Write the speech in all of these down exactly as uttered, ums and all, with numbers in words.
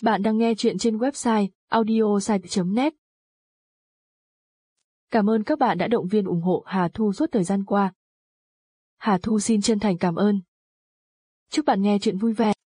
Bạn đang nghe chuyện trên website audiosite chấm net. Cảm ơn các bạn đã động viên ủng hộ Hà Thu suốt thời gian qua. Hà Thu xin chân thành cảm ơn. Chúc bạn nghe chuyện vui vẻ.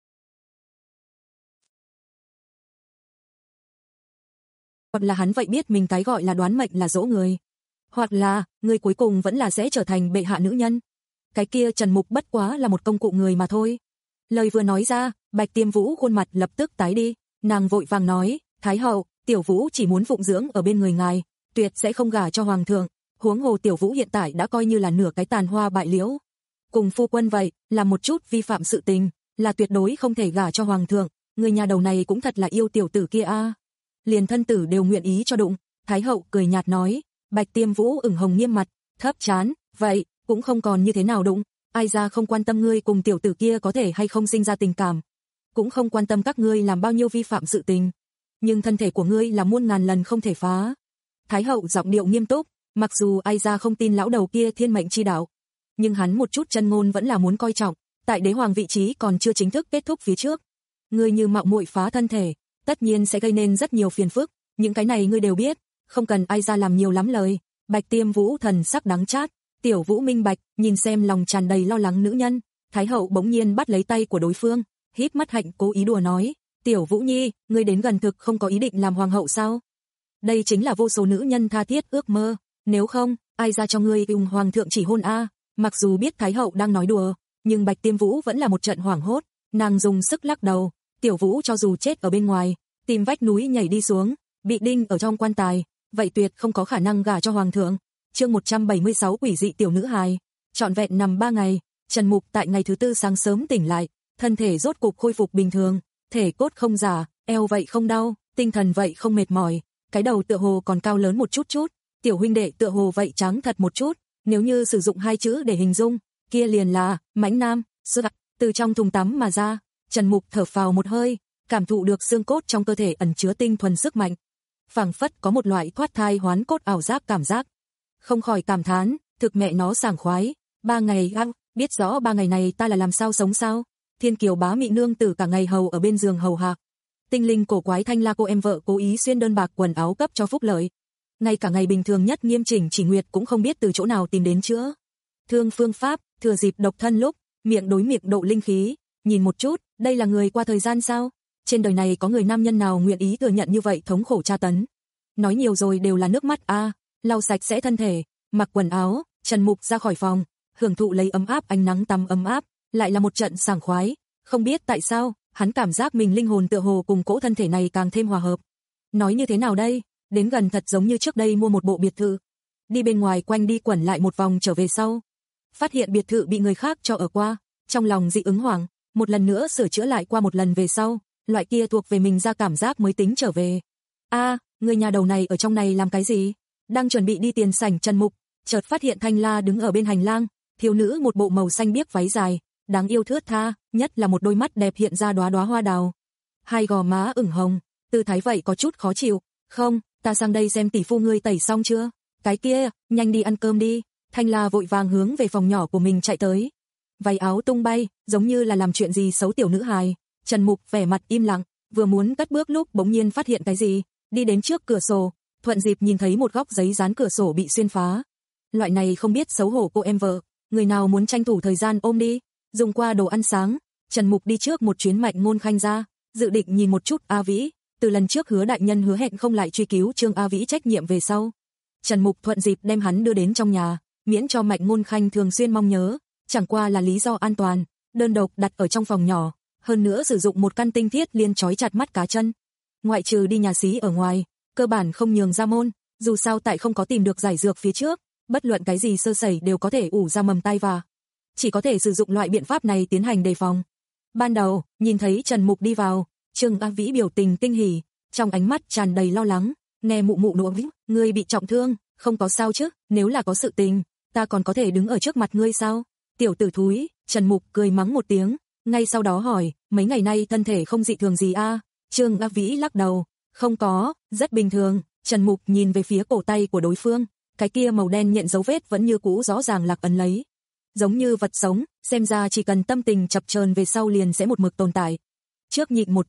Hoặc là hắn vậy biết mình cái gọi là đoán mệnh là dỗ người. Hoặc là, người cuối cùng vẫn là sẽ trở thành bệ hạ nữ nhân. Cái kia Trần Mục bất quá là một công cụ người mà thôi. Lời vừa nói ra, Bạch Tiêm Vũ khuôn mặt lập tức tái đi. Nàng vội vàng nói, Thái hậu, Tiểu Vũ chỉ muốn phụng dưỡng ở bên người ngài, tuyệt sẽ không gả cho hoàng thượng. Huống hồ Tiểu Vũ hiện tại đã coi như là nửa cái tàn hoa bại liễu. Cùng phu quân vậy, là một chút vi phạm sự tình, là tuyệt đối không thể gả cho hoàng thượng. Người nhà đầu này cũng thật là yêu tiểu tử kia a. Liền thân tử đều nguyện ý cho đụng. Thái hậu cười nhạt nói. Bạch Tiêm Vũ ửng hồng nghiêm mặt, thấp chán, vậy cũng không còn như thế nào đụng. Ai ra không quan tâm ngươi cùng tiểu tử kia có thể hay không sinh ra tình cảm, cũng không quan tâm các ngươi làm bao nhiêu vi phạm sự tình, nhưng thân thể của ngươi là muôn ngàn lần không thể phá. Thái hậu giọng điệu nghiêm túc, mặc dù ai ra không tin lão đầu kia thiên mệnh chi đạo, nhưng hắn một chút chân ngôn vẫn là muốn coi trọng, tại đế hoàng vị trí còn chưa chính thức kết thúc phía trước. Ngươi như mạo muội phá thân thể, tất nhiên sẽ gây nên rất nhiều phiền phức, những cái này ngươi đều biết, không cần ai ra làm nhiều lắm lời. Bạch Tiêm Vũ thần sắc đắng chát, Tiểu Vũ minh bạch, nhìn xem lòng tràn đầy lo lắng nữ nhân, Thái hậu bỗng nhiên bắt lấy tay của đối phương, híp mắt hạnh cố ý đùa nói, Tiểu Vũ nhi, ngươi đến gần thực không có ý định làm hoàng hậu sao? Đây chính là vô số nữ nhân tha thiết ước mơ, nếu không, ai ra cho ngươi ung hoàng thượng chỉ hôn a? Mặc dù biết Thái hậu đang nói đùa, nhưng Bạch Tiêm Vũ vẫn là một trận hoảng hốt, nàng dùng sức lắc đầu, Tiểu Vũ cho dù chết ở bên ngoài, tìm vách núi nhảy đi xuống, bị đinh ở trong quan tài, vậy tuyệt không có khả năng gả cho hoàng thượng. Chương một trăm bảy mươi sáu quỷ dị tiểu nữ hài, trọn vẹn nằm ba ngày, Trần Mục tại ngày thứ tư sáng sớm tỉnh lại, thân thể rốt cục khôi phục bình thường, thể cốt không giả, eo vậy không đau, tinh thần vậy không mệt mỏi, cái đầu tựa hồ còn cao lớn một chút chút, tiểu huynh đệ tựa hồ vậy trắng thật một chút, nếu như sử dụng hai chữ để hình dung, kia liền là mãnh nam. Xuất từ trong thùng tắm mà ra, Trần Mục thở phào một hơi, cảm thụ được xương cốt trong cơ thể ẩn chứa tinh thuần sức mạnh, phảng phất có một loại thoát thai hoán cốt ảo giác cảm giác. Không khỏi cảm thán, thực mẹ nó sảng khoái, ba ngày găng, biết rõ ba ngày này ta là làm sao sống sao? Thiên Kiều bá mị nương tử cả ngày hầu ở bên giường hầu hạ. Tinh linh cổ quái Thanh La cô em vợ cố ý xuyên đơn bạc quần áo cấp cho phúc lợi. Ngay cả ngày bình thường nhất nghiêm chỉnh Chỉ Nguyệt cũng không biết từ chỗ nào tìm đến chữa thương phương pháp, thừa dịp độc thân lúc, miệng đối miệng độ linh khí, nhìn một chút, đây là người qua thời gian sao? Trên đời này có người nam nhân nào nguyện ý thừa nhận như vậy thống khổ tra tấn? Nói nhiều rồi đều là nước mắt a. À. Lau sạch sẽ thân thể, mặc quần áo, Trần Mục ra khỏi phòng, hưởng thụ lấy ấm áp ánh nắng tắm ấm áp, lại là một trận sảng khoái, không biết tại sao, hắn cảm giác mình linh hồn tựa hồ cùng cỗ thân thể này càng thêm hòa hợp. Nói như thế nào đây, đến gần thật giống như trước đây mua một bộ biệt thự, đi bên ngoài quanh đi quẩn lại một vòng trở về sau, phát hiện biệt thự bị người khác cho ở qua, trong lòng dị ứng hoảng, một lần nữa sửa chữa lại qua một lần về sau, loại kia thuộc về mình ra cảm giác mới tính trở về. A, à, người nhà đầu này ở trong này làm cái gì? Đang chuẩn bị đi tiền sảnh Trần Mục, chợt phát hiện Thanh La đứng ở bên hành lang, thiếu nữ một bộ màu xanh biếc váy dài, đáng yêu thướt tha, nhất là một đôi mắt đẹp hiện ra đóa đóa hoa đào. Hai gò má ửng hồng, tư thái vậy có chút khó chịu, "Không, ta sang đây xem tỷ phu ngươi tẩy xong chưa?" "Cái kia, nhanh đi ăn cơm đi." Thanh La vội vàng hướng về phòng nhỏ của mình chạy tới. Váy áo tung bay, giống như là làm chuyện gì xấu tiểu nữ hài. Trần Mục vẻ mặt im lặng, vừa muốn cất bước lúc bỗng nhiên phát hiện cái gì, đi đến trước cửa sổ, thuận dịp nhìn thấy một góc giấy dán cửa sổ bị xuyên phá. Loại này không biết xấu hổ cô em vợ, người nào muốn tranh thủ thời gian ôm đi. Dùng qua đồ ăn sáng, Trần Mục đi trước một chuyến Mạnh Ngôn Khanh ra, dự định nhìn một chút A Vĩ, từ lần trước Hứa đại nhân hứa hẹn không lại truy cứu Trương A Vĩ trách nhiệm về sau, Trần Mục thuận dịp đem hắn đưa đến trong nhà, miễn cho Mạnh Ngôn Khanh thường xuyên mong nhớ, chẳng qua là lý do an toàn, đơn độc đặt ở trong phòng nhỏ, hơn nữa sử dụng một căn tinh thiết liên trói chặt mắt cá chân. Ngoại trừ đi nhà xí ở ngoài, cơ bản không nhường ra môn, dù sao tại không có tìm được giải dược phía trước, bất luận cái gì sơ sẩy đều có thể ủ ra mầm tai vạ. Chỉ có thể sử dụng loại biện pháp này tiến hành đề phòng. Ban đầu, nhìn thấy Trần Mục đi vào, Trương A Vĩ biểu tình kinh hỉ, trong ánh mắt tràn đầy lo lắng, nghe mụ mụ nụa, "Ngươi bị trọng thương, không có sao chứ? Nếu là có sự tình, ta còn có thể đứng ở trước mặt ngươi sao?" "Tiểu tử thúi." Trần Mục cười mắng một tiếng, ngay sau đó hỏi, "Mấy ngày nay thân thể không dị thường gì a?" À? Trương A Vĩ lắc đầu, "Không có, rất bình thường." Trần Mục nhìn về phía cổ tay của đối phương, cái kia màu đen nhận dấu vết vẫn như cũ rõ ràng lạc ấn lấy, giống như vật sống, xem ra chỉ cần tâm tình chập chờn về sau liền sẽ một mực tồn tại. Trước nhịn một chút,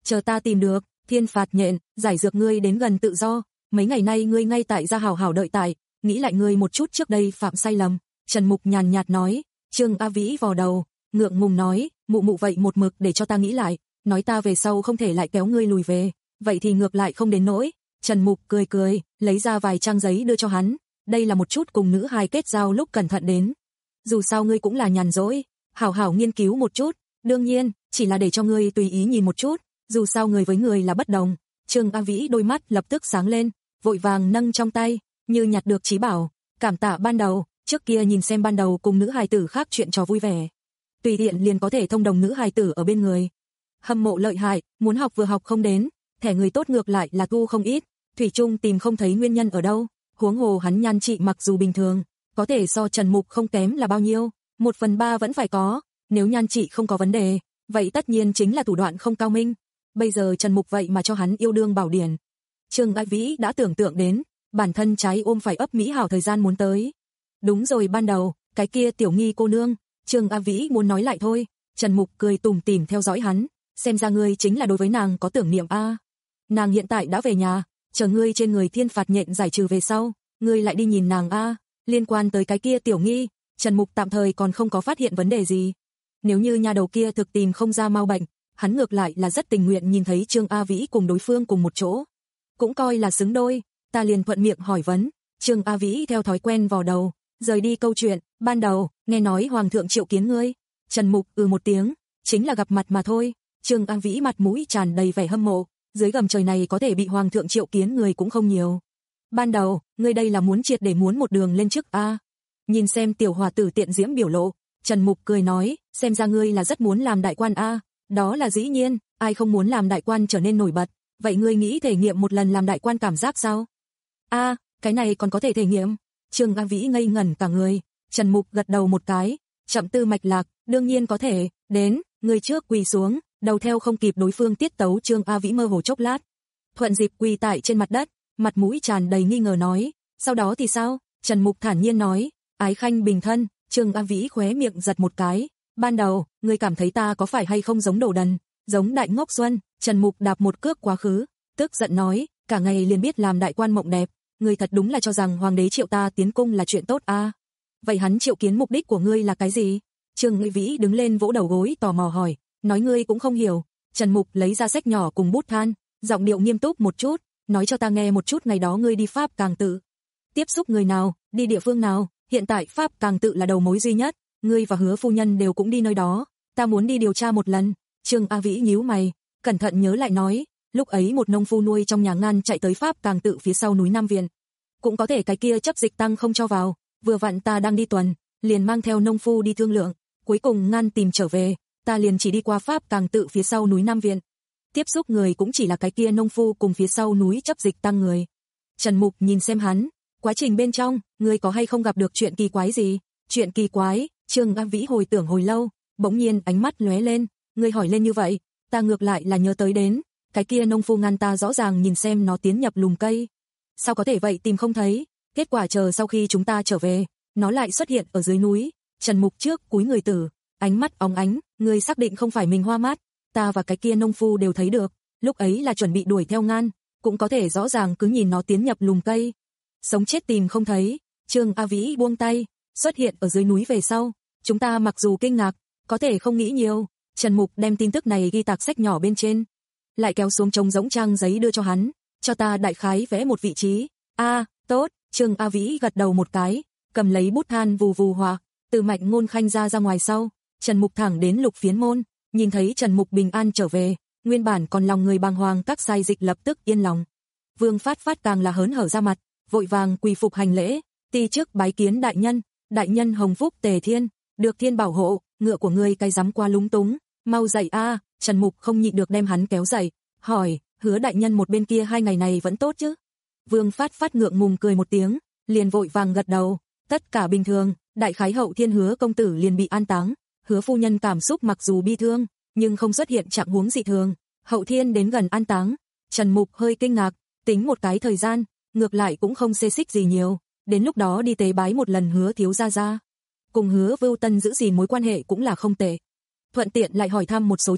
chờ ta tìm được, thiên phạt nhện, giải dược ngươi đến gần tự do, mấy ngày nay ngươi ngay tại gia hảo hảo đợi tại, nghĩ lại ngươi một chút trước đây phạm sai lầm, Trần Mục nhàn nhạt nói. Trương A Vĩ vò đầu, ngượng ngùng nói, mụ mụ vậy một mực để cho ta nghĩ lại, nói ta về sau không thể lại kéo ngươi lùi về, vậy thì ngược lại không đến nỗi. Trần Mục cười cười, lấy ra vài trang giấy đưa cho hắn, đây là một chút cùng nữ hài kết giao lúc cẩn thận đến. Dù sao ngươi cũng là nhàn rỗi, hảo hảo nghiên cứu một chút, đương nhiên, chỉ là để cho ngươi tùy ý nhìn một chút, dù sao người với người là bất đồng. Trương A Vĩ đôi mắt lập tức sáng lên, vội vàng nâng trong tay, như nhặt được trí bảo, cảm tạ ban đầu, trước kia nhìn xem ban đầu cùng nữ hài tử khác chuyện trò vui vẻ. Tùy tiện liền có thể thông đồng nữ hài tử ở bên người. Hâm mộ lợi hại, muốn học vừa học không đến, thẻ người tốt ngược lại là thu không ít, thủy chung tìm không thấy nguyên nhân ở đâu, huống hồ hắn nhan trị mặc dù bình thường, có thể so Trần Mục không kém là bao nhiêu, một phần ba vẫn phải có, nếu nhan trị không có vấn đề, vậy tất nhiên chính là thủ đoạn không cao minh. Bây giờ Trần Mục vậy mà cho hắn yêu đương bảo điển. Trương A Vĩ đã tưởng tượng đến, bản thân trái ôm phải ấp mỹ hảo thời gian muốn tới. Đúng rồi ban đầu, cái kia tiểu nghi cô nương, Trương A Vĩ muốn nói lại thôi, Trần Mục cười tủm tỉm theo dõi hắn, xem ra ngươi chính là đối với nàng có tưởng niệm a. Nàng hiện tại đã về nhà, chờ ngươi trên người thiên phạt nhện giải trừ về sau, ngươi lại đi nhìn nàng a. Liên quan tới cái kia tiểu nghi, Trần Mục tạm thời còn không có phát hiện vấn đề gì. Nếu như nhà đầu kia thực tìm không ra mau bệnh, hắn ngược lại là rất tình nguyện nhìn thấy Trương A Vĩ cùng đối phương cùng một chỗ. Cũng coi là xứng đôi, ta liền thuận miệng hỏi vấn, Trương A Vĩ theo thói quen vào đầu, rời đi câu chuyện, ban đầu, nghe nói Hoàng thượng triệu kiến ngươi. Trần Mục ừ một tiếng, chính là gặp mặt mà thôi. Trương A Vĩ mặt mũi tràn đầy vẻ hâm mộ, dưới gầm trời này có thể bị Hoàng thượng triệu kiến người cũng không nhiều. Ban đầu, ngươi đây là muốn triệt để muốn một đường lên trước a. Nhìn xem tiểu hòa tử tiện diễm biểu lộ, Trần Mục cười nói, xem ra ngươi là rất muốn làm đại quan a. Đó là dĩ nhiên, ai không muốn làm đại quan trở nên nổi bật, vậy ngươi nghĩ thể nghiệm một lần làm đại quan cảm giác sao? A, cái này còn có thể thể nghiệm. Trương A Vĩ ngây ngẩn cả người, Trần Mục gật đầu một cái, chậm tư mạch lạc, đương nhiên có thể, đến, người trước quỳ xuống, đầu theo không kịp đối phương tiết tấu. Trương A Vĩ mơ hồ chốc lát, thuận dịp quỳ tại trên mặt đất, mặt mũi tràn đầy nghi ngờ nói, sau đó thì sao? Trần Mục thản nhiên nói, ái khanh bình thân. Trương A Vĩ khóe miệng giật một cái, ban đầu, ngươi cảm thấy ta có phải hay không giống đồ đần, giống đại ngốc xuân? Trần Mục đạp một cước quá khứ, tức giận nói, cả ngày liền biết làm đại quan mộng đẹp, ngươi thật đúng là cho rằng hoàng đế triệu ta tiến cung là chuyện tốt a. À? Vậy hắn triệu kiến mục đích của ngươi là cái gì? Trương A Vĩ đứng lên vỗ đầu gối tò mò hỏi, nói ngươi cũng không hiểu. Trần Mục lấy ra sách nhỏ cùng bút than, giọng điệu nghiêm túc một chút, nói cho ta nghe một chút ngày đó ngươi đi Pháp Càng Tự. Tiếp xúc người nào, đi địa phương nào? Hiện tại Pháp Càng Tự là đầu mối duy nhất, ngươi và Hứa phu nhân đều cũng đi nơi đó, ta muốn đi điều tra một lần. Trương A Vĩ nhíu mày, cẩn thận nhớ lại nói, lúc ấy một nông phu nuôi trong nhà Ngan chạy tới Pháp Càng Tự phía sau núi Nam Viện. Cũng có thể cái kia chấp dịch tăng không cho vào, vừa vặn ta đang đi tuần, liền mang theo nông phu đi thương lượng, cuối cùng Ngan tìm trở về, ta liền chỉ đi qua Pháp Càng Tự phía sau núi Nam Viện. Tiếp xúc người cũng chỉ là cái kia nông phu cùng phía sau núi chấp dịch tăng người. Trần Mục nhìn xem hắn, quá trình bên trong, ngươi có hay không gặp được chuyện kỳ quái gì? Chuyện kỳ quái? Trương A Vĩ hồi tưởng hồi lâu, bỗng nhiên ánh mắt lóe lên, ngươi hỏi lên như vậy, ta ngược lại là nhớ tới đến, cái kia nông phu Ngan ta rõ ràng nhìn xem nó tiến nhập lùm cây. Sao có thể vậy tìm không thấy, kết quả chờ sau khi chúng ta trở về, nó lại xuất hiện ở dưới núi. Trần Mục trước cúi người tử, ánh mắt óng ánh, ngươi xác định không phải mình hoa mắt, ta và cái kia nông phu đều thấy được, lúc ấy là chuẩn bị đuổi theo Ngan, cũng có thể rõ ràng cứ nhìn nó tiến nhập lùm cây. Sống chết tìm không thấy. Trương A Vĩ buông tay, xuất hiện ở dưới núi về sau, chúng ta mặc dù kinh ngạc, có thể không nghĩ nhiều. Trần Mục đem tin tức này ghi tạc sách nhỏ bên trên, lại kéo xuống trống rỗng trang giấy đưa cho hắn, cho ta đại khái vẽ một vị trí. A, à, tốt. Trương A Vĩ gật đầu một cái, cầm lấy bút than vù vù hòa, từ Mạnh Ngôn Khanh ra ra ngoài sau, Trần Mục thẳng đến Lục Phiến Môn, nhìn thấy Trần Mục bình an trở về, nguyên bản còn lòng người bàng hoàng các sai dịch lập tức yên lòng. Vương Phát Phát càng là hớn hở ra mặt, vội vàng quỳ phục hành lễ, ti trước bái kiến đại nhân, đại nhân hồng phúc tề thiên, được thiên bảo hộ, ngựa của ngươi cái dám qua lúng túng, mau dậy a. À. Trần Mục không nhịn được đem hắn kéo dậy, hỏi, Hứa đại nhân một bên kia hai ngày này vẫn tốt chứ? Vương Phát Phát ngượng ngùng cười một tiếng, liền vội vàng gật đầu, tất cả bình thường, đại khái hậu thiên Hứa công tử liền bị an táng, Hứa phu nhân cảm xúc mặc dù bi thương, nhưng không xuất hiện trạng huống dị thường, hậu thiên đến gần an táng. Trần Mục hơi kinh ngạc, tính một cái thời gian, ngược lại cũng không xê xích gì nhiều, đến lúc đó đi tế bái một lần Hứa thiếu gia gia. Cùng Hứa Vưu Tân giữ gìn mối quan hệ cũng là không tệ. Thuận tiện lại hỏi thăm một số chuyện,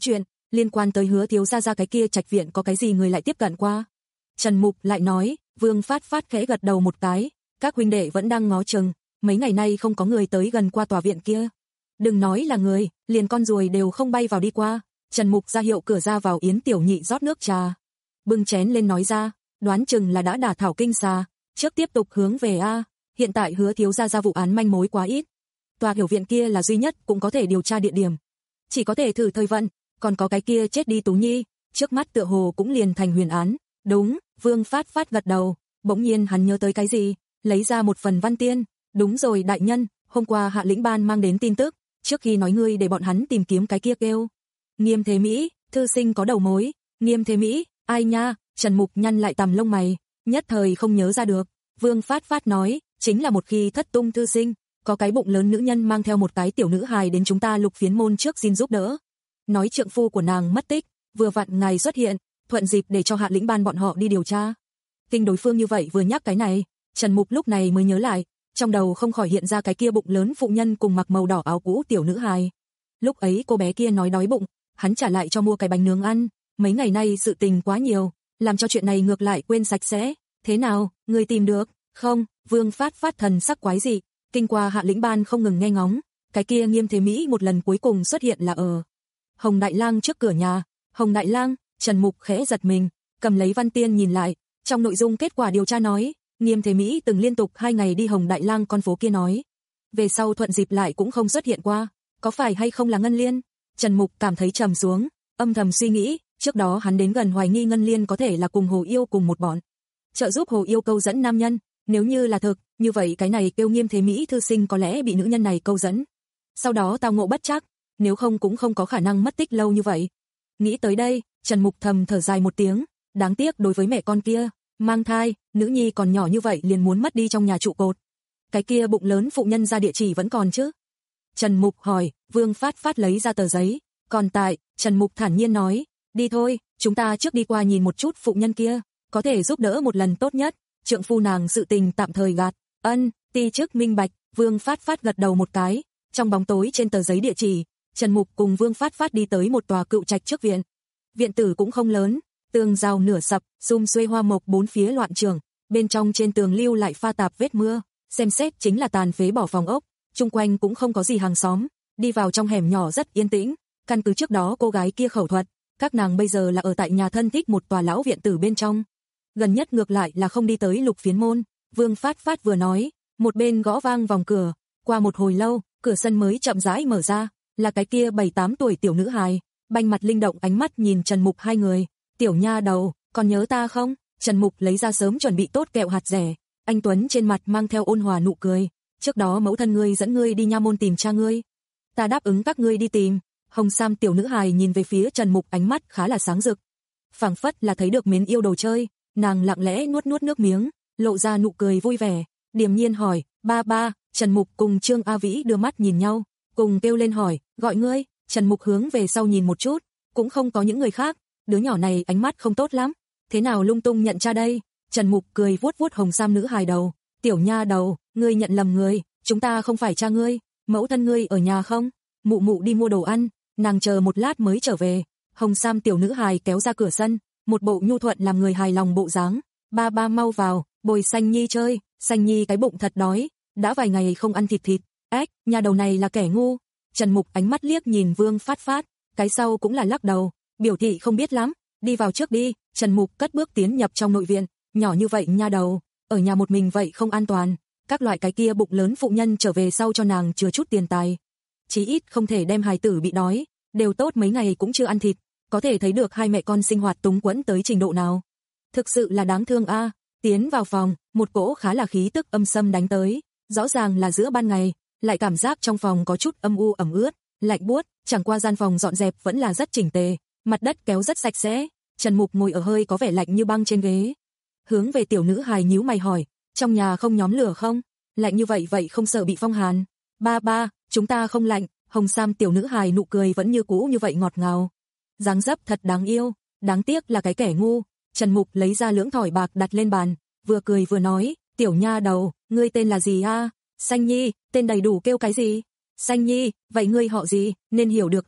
liên quan tới Hứa thiếu gia gia cái kia trạch viện có cái gì người lại tiếp cận qua? Trần Mục lại nói, Vương Phát Phát khẽ gật đầu một cái, các huynh đệ vẫn đang ngó chừng, mấy ngày nay không có người tới gần qua tòa viện kia. Đừng nói là người, liền con ruồi đều không bay vào đi qua. Trần Mục ra hiệu cửa ra vào Yến Tiểu Nhị rót nước trà. Bưng chén lên nói ra, đoán chừng là đã đả thảo kinh xà, trước tiếp tục hướng về a, hiện tại Hứa thiếu gia ra vụ án manh mối quá ít. Tòa hiểu viện kia là duy nhất cũng có thể điều tra địa điểm. Chỉ có thể thử thời vận, còn có cái kia chết đi Tú Nhi, trước mắt tựa hồ cũng liền thành huyền án. Đúng, Vương Phát Phát gật đầu, bỗng nhiên hắn nhớ tới cái gì, lấy ra một phần văn tiên. Đúng rồi đại nhân, hôm qua Hạ Lĩnh Ban mang đến tin tức, trước khi nói ngươi để bọn hắn tìm kiếm cái kia kêu Nghiêm Thế Mỹ, thư sinh có đầu mối. Nghiêm Thế Mỹ, ai nha? Trần Mục nhăn lại tằm lông mày, nhất thời không nhớ ra được. Vương Phát Phát nói, chính là một khi thất tung thư sinh, có cái bụng lớn nữ nhân mang theo một cái tiểu nữ hài đến chúng ta Lục Phiến môn trước xin giúp đỡ. Nói trượng phu của nàng mất tích, vừa vặn ngài xuất hiện, thuận dịp để cho Hạ Lĩnh Ban bọn họ đi điều tra. Kinh đối phương như vậy vừa nhắc cái này, Trần Mục lúc này mới nhớ lại, trong đầu không khỏi hiện ra cái kia bụng lớn phụ nhân cùng mặc màu đỏ áo cũ tiểu nữ hài. Lúc ấy cô bé kia nói đói bụng, hắn trả lại cho mua cái bánh nướng ăn, mấy ngày nay sự tình quá nhiều, làm cho chuyện này ngược lại quên sạch sẽ. Thế nào, người tìm được? Không, Vương Phát Phát thần sắc quái dị, kinh qua Hạ Lĩnh Ban không ngừng nghe ngóng, cái kia Nghiêm Thế Mỹ một lần cuối cùng xuất hiện là ở Hồng Đại Lang trước cửa nhà. Hồng Đại Lang, Trần Mục khẽ giật mình, cầm lấy văn tiên nhìn lại, trong nội dung kết quả điều tra nói, Nghiêm Thế Mỹ từng liên tục hai ngày đi Hồng Đại Lang con phố kia nói, về sau thuận dịp lại cũng không xuất hiện qua, có phải hay không là Ngân Liên? Trần Mục cảm thấy trầm xuống, âm thầm suy nghĩ, trước đó hắn đến gần hoài nghi Ngân Liên có thể là cùng Hồ Yêu cùng một bọn, trợ giúp Hồ Yêu câu dẫn nam nhân, nếu như là thực, như vậy cái này kêu Nghiêm Thế Mỹ thư sinh có lẽ bị nữ nhân này câu dẫn, sau đó tao ngộ bất trắc, nếu không cũng không có khả năng mất tích lâu như vậy. Nghĩ tới đây, Trần Mục thầm thở dài một tiếng, đáng tiếc đối với mẹ con kia, mang thai, nữ nhi còn nhỏ như vậy liền muốn mất đi trong nhà trụ cột. Cái kia bụng lớn phụ nhân ra địa chỉ vẫn còn chứ? Trần Mục hỏi. Vương Phát Phát lấy ra tờ giấy, còn tại, Trần Mục thản nhiên nói, đi thôi, chúng ta trước đi qua nhìn một chút phụ nhân kia, có thể giúp đỡ một lần tốt nhất, trượng phu nàng sự tình tạm thời gạt. Ân, ti chức minh bạch. Vương Phát Phát gật đầu một cái, trong bóng tối trên tờ giấy địa chỉ, Trần Mục cùng Vương Phát Phát đi tới một tòa cựu trạch trước viện. Viện tử cũng không lớn, tường rào nửa sập, sum xuê hoa mộc bốn phía loạn trường, bên trong trên tường lưu lại pha tạp vết mưa, xem xét chính là tàn phế bỏ phòng ốc, chung quanh cũng không có gì hàng xóm, đi vào trong hẻm nhỏ rất yên tĩnh, căn cứ trước đó cô gái kia khẩu thuật, các nàng bây giờ là ở tại nhà thân thích một tòa lão viện tử bên trong. Gần nhất ngược lại là không đi tới Lục Phiến môn. Vương Phát Phát vừa nói, một bên gõ vang vòng cửa, qua một hồi lâu, cửa sân mới chậm rãi mở ra, là cái kia bảy tám tuổi tiểu nữ hài, banh mặt linh động ánh mắt nhìn Trần Mục hai người, tiểu nha đầu, còn nhớ ta không? Trần Mục lấy ra sớm chuẩn bị tốt kẹo hạt rẻ, anh Tuấn trên mặt mang theo ôn hòa nụ cười, trước đó mẫu thân ngươi dẫn ngươi đi nha môn tìm cha ngươi, ta đáp ứng các ngươi đi tìm. Hồng sam tiểu nữ hài nhìn về phía Trần Mục ánh mắt khá là sáng rực, phảng phất là thấy được mến yêu đồ chơi, nàng lặng lẽ nuốt nuốt nước miếng, lộ ra nụ cười vui vẻ, điềm nhiên hỏi, ba ba. Trần Mục cùng Trương A Vĩ đưa mắt nhìn nhau, cùng kêu lên hỏi, gọi ngươi. Trần Mục hướng về sau nhìn một chút, cũng không có những người khác, đứa nhỏ này ánh mắt không tốt lắm, thế nào lung tung nhận cha đây? Trần Mục cười vuốt vuốt hồng sam nữ hài đầu, tiểu nha đầu, ngươi nhận lầm người, chúng ta không phải cha ngươi, mẫu thân ngươi ở nhà không? Mụ mụ đi mua đồ ăn, nàng chờ một lát mới trở về. Hồng sam tiểu nữ hài kéo ra cửa sân, một bộ nhu thuận làm người hài lòng bộ dáng, ba ba mau vào, bồi Xanh Nhi chơi. Xanh Nhi cái bụng thật đói, đã vài ngày không ăn thịt thịt. Ếch, nhà đầu này là kẻ ngu. Trần Mục ánh mắt liếc nhìn Vương Phát Phát, cái sau cũng là lắc đầu, biểu thị không biết lắm, đi vào trước đi. Trần Mục cất bước tiến nhập trong nội viện, nhỏ như vậy nha đầu, ở nhà một mình vậy không an toàn, các loại cái kia bụng lớn phụ nhân trở về sau cho nàng chừa chút tiền tài, chí ít không thể đem hài tử bị đói, đều tốt mấy ngày cũng chưa ăn thịt, có thể thấy được hai mẹ con sinh hoạt túng quẫn tới trình độ nào. Thực sự là đáng thương a. Tiến vào phòng, một cỗ khá là khí tức âm xâm đánh tới, rõ ràng là giữa ban ngày, lại cảm giác trong phòng có chút âm u ẩm ướt, lạnh buốt, chẳng qua gian phòng dọn dẹp vẫn là rất chỉnh tề, mặt đất kéo rất sạch sẽ. Trần Mục ngồi ở hơi có vẻ lạnh như băng trên ghế, hướng về tiểu nữ hài nhíu mày hỏi, trong nhà không nhóm lửa không? Lạnh như vậy vậy không sợ bị phong hàn? Ba ba, chúng ta không lạnh. Hồng sam tiểu nữ hài nụ cười vẫn như cũ như vậy ngọt ngào, dáng dấp thật đáng yêu, đáng tiếc là cái kẻ ngu. Trần Mục lấy ra lưỡng thỏi bạc đặt lên bàn, vừa cười vừa nói, tiểu nha đầu, ngươi tên là gì a? Xanh Nhi. Tên đầy đủ kêu cái gì? Xanh Nhi. Vậy ngươi họ gì? Nên hiểu được a.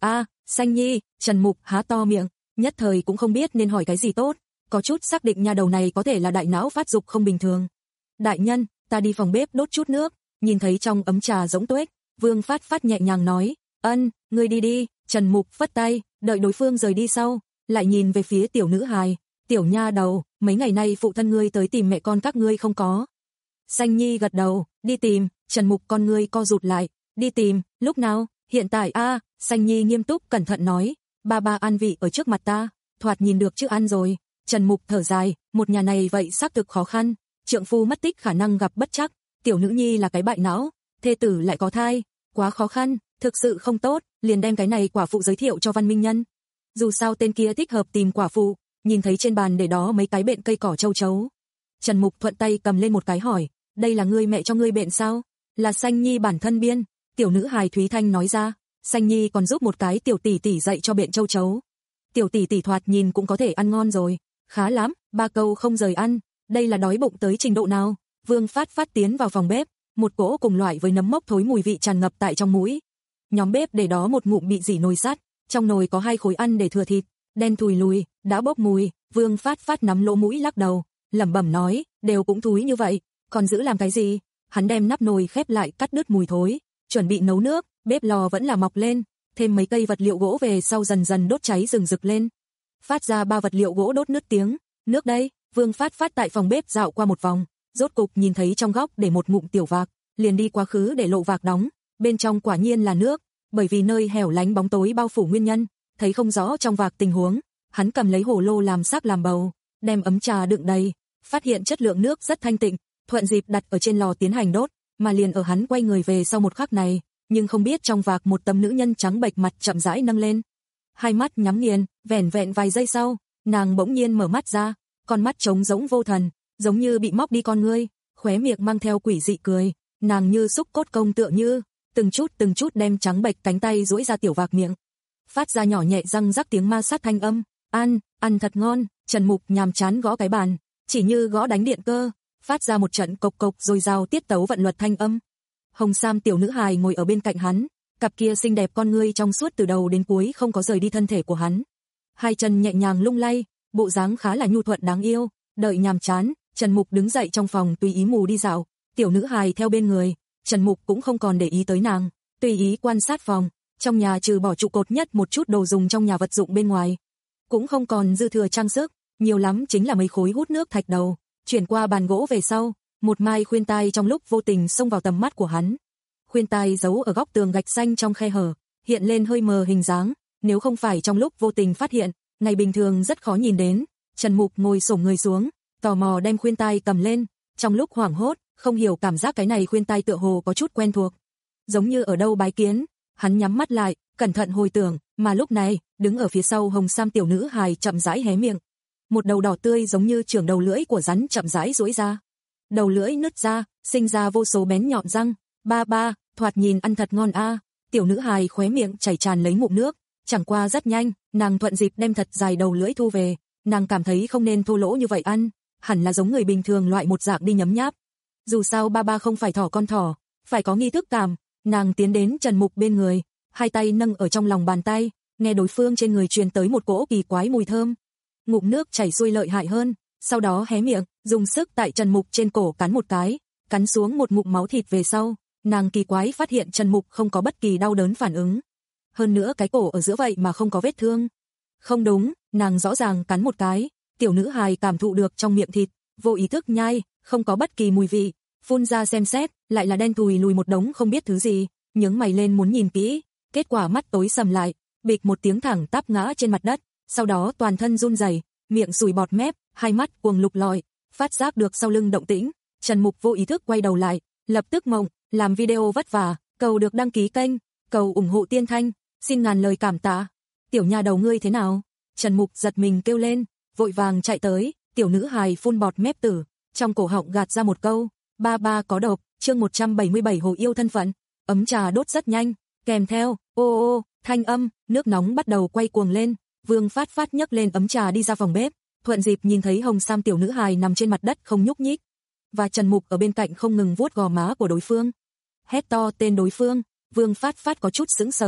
Xanh Nhi, Trần Mục há to miệng, nhất thời cũng không biết nên hỏi cái gì tốt, có chút xác định nha đầu này có thể là đại não phát dục không bình thường. Đại nhân, ta đi phòng bếp đốt chút nước, nhìn thấy trong ấm trà rỗng tuếch, Vương Phát Phát nhẹ nhàng nói, ân, ngươi đi đi. Trần Mục phất tay, đợi đối phương rời đi sau, lại nhìn về phía tiểu nữ hài, tiểu nha đầu, mấy ngày nay phụ thân ngươi tới tìm mẹ con các ngươi không có? Xanh Nhi gật đầu, đi tìm. Trần Mục con ngươi co rụt lại, đi tìm, lúc nào? Hiện tại a. À, Xanh Nhi nghiêm túc cẩn thận nói, ba ba an vị ở trước mặt ta, thoạt nhìn được chứ ăn rồi. Trần Mục thở dài, một nhà này vậy xác thực khó khăn, trượng phu mất tích khả năng gặp bất trắc, tiểu nữ nhi là cái bại não, thê tử lại có thai, quá khó khăn, thực sự không tốt, liền đem cái này quả phụ giới thiệu cho Văn Minh Nhân. Dù sao tên kia thích hợp tìm quả phụ, nhìn thấy trên bàn để đó mấy cái bện cây cỏ châu chấu. Trần Mục thuận tay cầm lên một cái hỏi, đây là ngươi mẹ cho ngươi bện sao? Là Xanh Nhi bản thân biên. Tiểu nữ hài Thúy Thanh nói ra, Xanh Nhi còn giúp một cái tiểu tỷ tỷ dạy cho bện châu chấu. Tiểu tỷ tỷ thoạt nhìn cũng có thể ăn ngon rồi, khá lắm, ba câu không rời ăn, đây là đói bụng tới trình độ nào? Vương Phát Phát tiến vào phòng bếp, một cỗ cùng loại với nấm mốc thối mùi vị tràn ngập tại trong mũi. Nhóm bếp để đó một ngụm bị dỉ nồi sắt, trong nồi có hai khối ăn để thừa thịt, đen thùi lùi, đã bốc mùi. Vương Phát Phát nắm lỗ mũi lắc đầu, lẩm bẩm nói, đều cũng thúi như vậy, còn giữ làm cái gì? Hắn đem nắp nồi khép lại cắt đứt mùi thối, chuẩn bị nấu nước, bếp lò vẫn là mọc lên, thêm mấy cây vật liệu gỗ về sau dần dần đốt cháy rừng rực lên. Phát ra ba vật liệu gỗ đốt nứt tiếng, nước đây. Vương Phát Phát tại phòng bếp dạo qua một vòng, rốt cục nhìn thấy trong góc để một ngụm tiểu vạc, liền đi quá khứ để lộ vạc đóng, bên trong quả nhiên là nước, bởi vì nơi hẻo lánh bóng tối bao phủ nguyên nhân, thấy không rõ trong vạc tình huống, hắn cầm lấy hồ lô làm sắc làm bầu, đem ấm trà đựng đầy, phát hiện chất lượng nước rất thanh tịnh, thuận dịp đặt ở trên lò tiến hành đốt, mà liền ở hắn quay người về sau một khắc này, nhưng không biết trong vạc một tấm nữ nhân trắng bệch mặt chậm rãi nâng lên. Hai mắt nhắm nghiền, vẻn vẹn vài giây sau, nàng bỗng nhiên mở mắt ra, con mắt trống rỗng vô thần, giống như bị móc đi con ngươi, khóe miệng mang theo quỷ dị cười, nàng như xúc cốt công tựa như, từng chút từng chút đem trắng bệch cánh tay duỗi ra tiểu vạc miệng, phát ra nhỏ nhẹ răng rắc tiếng ma sát thanh âm, ăn, ăn thật ngon. Trần Mục nhàm chán gõ cái bàn, chỉ như gõ đánh điện cơ, phát ra một trận cộc cộc rồi rào tiết tấu vận luật thanh âm. Hồng Sam tiểu nữ hài ngồi ở bên cạnh hắn, cặp kia xinh đẹp con ngươi trong suốt từ đầu đến cuối không có rời đi thân thể của hắn. Hai chân nhẹ nhàng lung lay, bộ dáng khá là nhu thuận đáng yêu. Đợi nhàm chán, Trần Mục đứng dậy trong phòng tùy ý mù đi dạo, tiểu nữ hài theo bên người, Trần Mục cũng không còn để ý tới nàng, tùy ý quan sát phòng, trong nhà trừ bỏ trụ cột nhất một chút đồ dùng trong nhà vật dụng bên ngoài, cũng không còn dư thừa trang sức, nhiều lắm chính là mấy khối hút nước thạch đầu. Chuyển qua bàn gỗ về sau, một mai khuyên tai trong lúc vô tình xông vào tầm mắt của hắn. Khuyên tai giấu ở góc tường gạch xanh trong khe hở, hiện lên hơi mờ hình dáng, nếu không phải trong lúc vô tình phát hiện, ngày bình thường rất khó nhìn đến. Trần Mục ngồi xổm người xuống, tò mò đem khuyên tai cầm lên, trong lúc hoảng hốt, không hiểu cảm giác cái này khuyên tai tựa hồ có chút quen thuộc, giống như ở đâu bái kiến. Hắn nhắm mắt lại, cẩn thận hồi tưởng, mà lúc này, đứng ở phía sau Hồng Sam tiểu nữ hài chậm rãi hé miệng. Một đầu đỏ tươi giống như trường đầu lưỡi của rắn chậm rãi duỗi ra. Đầu lưỡi nứt ra, sinh ra vô số bén nhọn răng, ba ba, thoạt nhìn ăn thật ngon a. Tiểu nữ hài khóe miệng chảy tràn lấy ngụm nước, chẳng qua rất nhanh, nàng thuận dịp đem thật dài đầu lưỡi thu về, nàng cảm thấy không nên thô lỗ như vậy ăn, hẳn là giống người bình thường loại một dạng đi nhấm nháp. Dù sao ba ba không phải thỏ con thỏ, phải có nghi thức cảm. Nàng tiến đến Trần Mục bên người, hai tay nâng ở trong lòng bàn tay, nghe đối phương trên người truyền tới một cỗ kỳ quái mùi thơm. Ngụm nước chảy xuôi lợi hại hơn, sau đó hé miệng, dùng sức tại Trần Mục trên cổ cắn một cái, cắn xuống một ngụm máu thịt về sau, nàng kỳ quái phát hiện Trần Mục không có bất kỳ đau đớn phản ứng. Hơn nữa cái cổ ở giữa vậy mà không có vết thương. Không đúng, nàng rõ ràng cắn một cái, tiểu nữ hài cảm thụ được trong miệng thịt, vô ý thức nhai, không có bất kỳ mùi vị, phun ra xem xét, lại là đen thùi lùi một đống không biết thứ gì, nhướng mày lên muốn nhìn kỹ, kết quả mắt tối sầm lại, bịch một tiếng thẳng tắp ngã trên mặt đất, sau đó toàn thân run rẩy, miệng sùi bọt mép, hai mắt cuồng lục lọi, phát giác được sau lưng động tĩnh, Trần Mục vô ý thức quay đầu lại, lập tức mộng, làm video vất vả, cầu được đăng ký kênh, cầu ủng hộ Tiên Thanh, xin ngàn lời cảm tạ. Tiểu nhà đầu ngươi thế nào? Trần Mục giật mình kêu lên, vội vàng chạy tới, tiểu nữ hài phun bọt mép tử, trong cổ họng gạt ra một câu, ba ba có độc. Chương một trăm bảy mươi bảy Hồ yêu thân phận. Ấm trà đốt rất nhanh, kèm theo ô ô thanh âm, nước nóng bắt đầu quay cuồng lên. Vương Phát Phát nhấc lên ấm trà đi ra phòng bếp, thuận dịp nhìn thấy Hồng Sam tiểu nữ hài nằm trên mặt đất không nhúc nhích, và Trần Mục ở bên cạnh không ngừng vuốt gò má của đối phương. Hét to tên đối phương, Vương Phát Phát có chút sững sờ,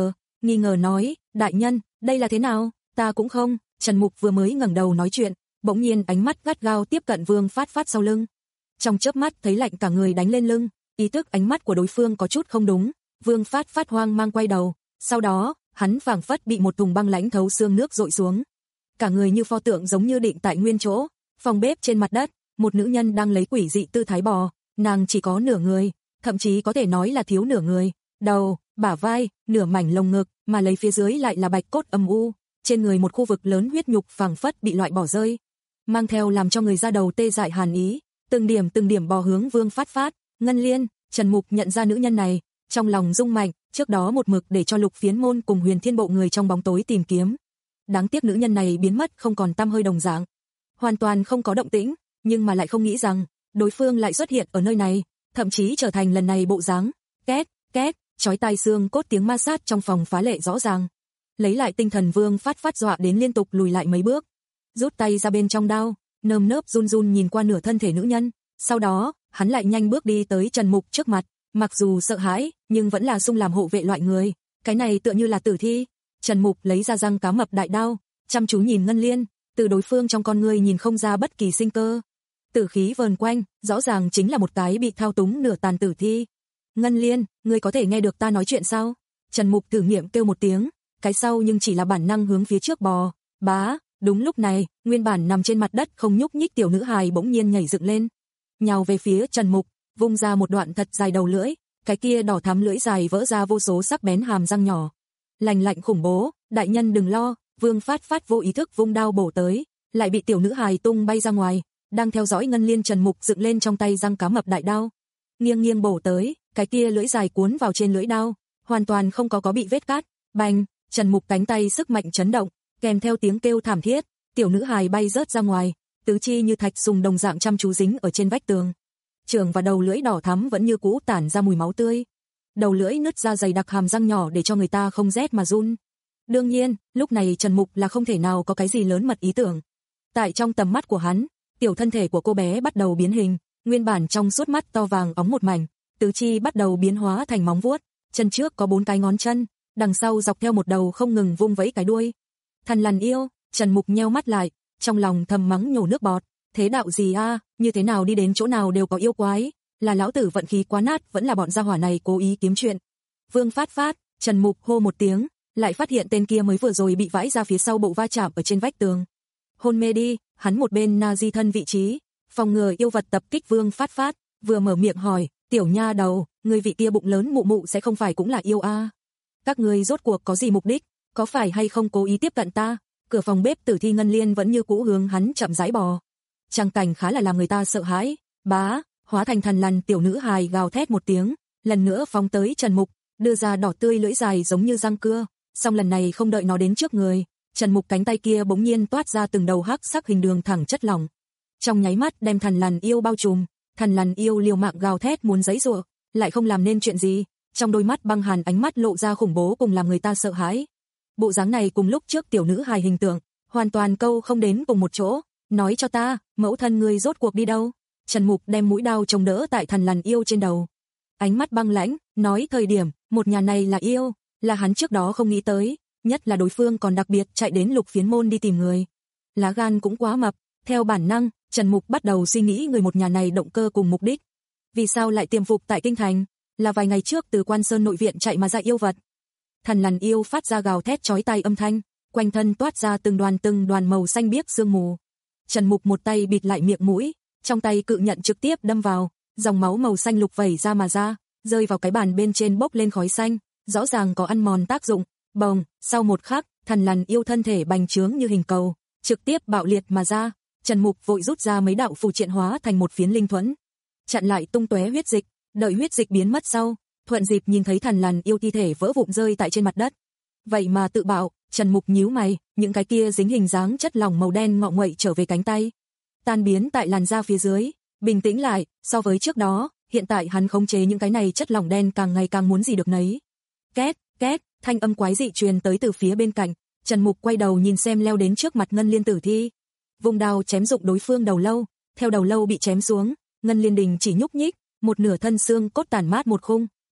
nghi ngờ nói, đại nhân, đây là thế nào, ta cũng không. Trần Mục vừa mới ngẩng đầu nói chuyện, bỗng nhiên ánh mắt gắt gao tiếp cận Vương Phát Phát sau lưng. Trong chớp mắt thấy lạnh cả người đánh lên lưng, ý thức ánh mắt của đối phương có chút không đúng, Vương Phát Phát hoang mang quay đầu, sau đó, hắn phảng phất bị một thùng băng lãnh thấu xương nước dội xuống. Cả người như pho tượng giống như định tại nguyên chỗ, phòng bếp trên mặt đất, một nữ nhân đang lấy quỷ dị tư thái bò, nàng chỉ có nửa người, thậm chí có thể nói là thiếu nửa người, đầu, bả vai, nửa mảnh lồng ngực, mà lấy phía dưới lại là bạch cốt âm u, trên người một khu vực lớn huyết nhục phảng phất bị loại bỏ rơi, mang theo làm cho người da đầu tê dại hàn ý, từng điểm từng điểm bò hướng Vương Phát Phát. Ngân Liên, Trần Mục nhận ra nữ nhân này, trong lòng rung mạnh, trước đó một mực để cho Lục Phiến Môn cùng Huyền Thiên Bộ người trong bóng tối tìm kiếm. Đáng tiếc nữ nhân này biến mất không còn tăm hơi đồng dạng, hoàn toàn không có động tĩnh, nhưng mà lại không nghĩ rằng đối phương lại xuất hiện ở nơi này, thậm chí trở thành lần này bộ dáng. Két, két, chói tai xương cốt tiếng ma sát trong phòng phá lệ rõ ràng. Lấy lại tinh thần Vương Phát Phát dọa đến liên tục lùi lại mấy bước, rút tay ra bên trong đao, nơm nớp run run nhìn qua nửa thân thể nữ nhân, sau đó, hắn lại nhanh bước đi tới Trần Mục trước mặt, mặc dù sợ hãi, nhưng vẫn là xung làm hộ vệ loại người, cái này tựa như là tử thi. Trần Mục lấy ra răng cá mập đại đao, chăm chú nhìn Ngân Liên, từ đối phương trong con ngươi nhìn không ra bất kỳ sinh cơ. Tử khí vờn quanh, rõ ràng chính là một cái bị thao túng nửa tàn tử thi. Ngân Liên, ngươi có thể nghe được ta nói chuyện sao? Trần Mục thử nghiệm kêu một tiếng, cái sau nhưng chỉ là bản năng hướng phía trước bò. Bá, đúng lúc này, nguyên bản nằm trên mặt đất không nhúc nhích tiểu nữ hài bỗng nhiên nhảy dựng lên, nhào về phía Trần Mục, vung ra một đoạn thật dài đầu lưỡi, cái kia đỏ thắm lưỡi dài vỡ ra vô số sắc bén hàm răng nhỏ. Lành lạnh khủng bố, đại nhân đừng lo, Vương Phát Phát vô ý thức vung đao bổ tới, lại bị tiểu nữ hài tung bay ra ngoài, đang theo dõi Ngân Liên. Trần Mục dựng lên trong tay răng cá mập đại đao, nghiêng nghiêng bổ tới, cái kia lưỡi dài cuốn vào trên lưỡi đao, hoàn toàn không có có bị vết cắt. Bành, Trần Mục cánh tay sức mạnh chấn động, kèm theo tiếng kêu thảm thiết, tiểu nữ hài bay rớt ra ngoài, tứ chi như thạch sùng đồng dạng chăm chú dính ở trên vách tường. Trường và đầu lưỡi đỏ thắm vẫn như cũ tản ra mùi máu tươi. Đầu lưỡi nứt ra dày đặc hàm răng nhỏ để cho người ta không rét mà run. Đương nhiên, lúc này Trần Mục là không thể nào có cái gì lớn mật ý tưởng. Tại trong tầm mắt của hắn, tiểu thân thể của cô bé bắt đầu biến hình, nguyên bản trong suốt mắt to vàng óng một mảnh, tứ chi bắt đầu biến hóa thành móng vuốt, chân trước có bốn cái ngón chân, đằng sau dọc theo một đầu không ngừng vung vẫy cái đuôi. Thần lằn yêu, Trần Mục nheo mắt lại, trong lòng thầm mắng nhổ nước bọt, thế đạo gì a, như thế nào đi đến chỗ nào đều có yêu quái, là lão tử vận khí quá nát vẫn là bọn gia hỏa này cố ý kiếm chuyện. Vương Phát Phát, Trần Mục hô một tiếng, lại phát hiện tên kia mới vừa rồi bị vãi ra phía sau bộ va chạm ở trên vách tường. Hôn mê đi, hắn một bên na di thân vị trí, phòng ngừa yêu vật tập kích Vương Phát Phát, vừa mở miệng hỏi, tiểu nha đầu, người vị kia bụng lớn mụ mụ sẽ không phải cũng là yêu a? Các ngươi rốt cuộc có gì mục đích, có phải hay không cố ý tiếp cận ta? Cửa phòng bếp tử thi Ngân Liên vẫn như cũ hướng hắn chậm rãi bò. Trang cảnh khá là làm người ta sợ hãi. Bá, hóa thành thần lằn tiểu nữ hài gào thét một tiếng, lần nữa phóng tới Trần Mục, đưa ra đỏ tươi lưỡi dài giống như răng cưa, song lần này không đợi nó đến trước người, Trần Mục cánh tay kia bỗng nhiên toát ra từng đầu hắc sắc hình đường thẳng chất lỏng. Trong nháy mắt đem thần lằn yêu bao trùm, thần lằn yêu liều mạng gào thét muốn giãy giụa, lại không làm nên chuyện gì, trong đôi mắt băng hàn ánh mắt lộ ra khủng bố cùng làm người ta sợ hãi. Bộ dáng này cùng lúc trước tiểu nữ hài hình tượng, hoàn toàn câu không đến cùng một chỗ. Nói cho ta, mẫu thân ngươi rốt cuộc đi đâu? Trần Mục đem mũi đao chống đỡ tại thần lằn yêu trên đầu. Ánh mắt băng lãnh, nói thời điểm, một nhà này là yêu, là hắn trước đó không nghĩ tới, nhất là đối phương còn đặc biệt chạy đến Lục Phiến Môn đi tìm người. Lá gan cũng quá mập, theo bản năng, Trần Mục bắt đầu suy nghĩ người một nhà này động cơ cùng mục đích. Vì sao lại tiềm phục tại Kinh Thành? Là vài ngày trước từ Quan Sơn nội viện chạy mà ra yêu vật. Thần lằn yêu phát ra gào thét chói tai âm thanh, quanh thân toát ra từng đoàn từng đoàn màu xanh biếc sương mù. Trần Mục một tay bịt lại miệng mũi, trong tay cự nhận trực tiếp đâm vào, dòng máu màu xanh lục vẩy ra mà ra, rơi vào cái bàn bên trên bốc lên khói xanh, rõ ràng có ăn mòn tác dụng. Bồng, sau một khắc, thần lằn yêu thân thể bành trướng như hình cầu, trực tiếp bạo liệt mà ra. Trần Mục vội rút ra mấy đạo phù triện hóa thành một phiến linh thuẫn, chặn lại tung tóe huyết dịch, đợi huyết dịch biến mất sau, thuận dịp nhìn thấy thần lằn yêu thi thể vỡ vụn rơi tại trên mặt đất. Vậy mà tự bạo, Trần Mục nhíu mày, những cái kia dính hình dáng chất lỏng màu đen ngọ nguậy trở về cánh tay, tan biến tại làn da phía dưới, bình tĩnh lại, so với trước đó, hiện tại hắn khống chế những cái này chất lỏng đen càng ngày càng muốn gì được nấy. Két, két, thanh âm quái dị truyền tới từ phía bên cạnh, Trần Mục quay đầu nhìn xem leo đến trước mặt Ngân Liên tử thi, vùng đao chém dụng đối phương đầu lâu, theo đầu lâu bị chém xuống, Ngân Liên đình chỉ nhúc nhích, một nửa thân xương cốt tàn mát một khung,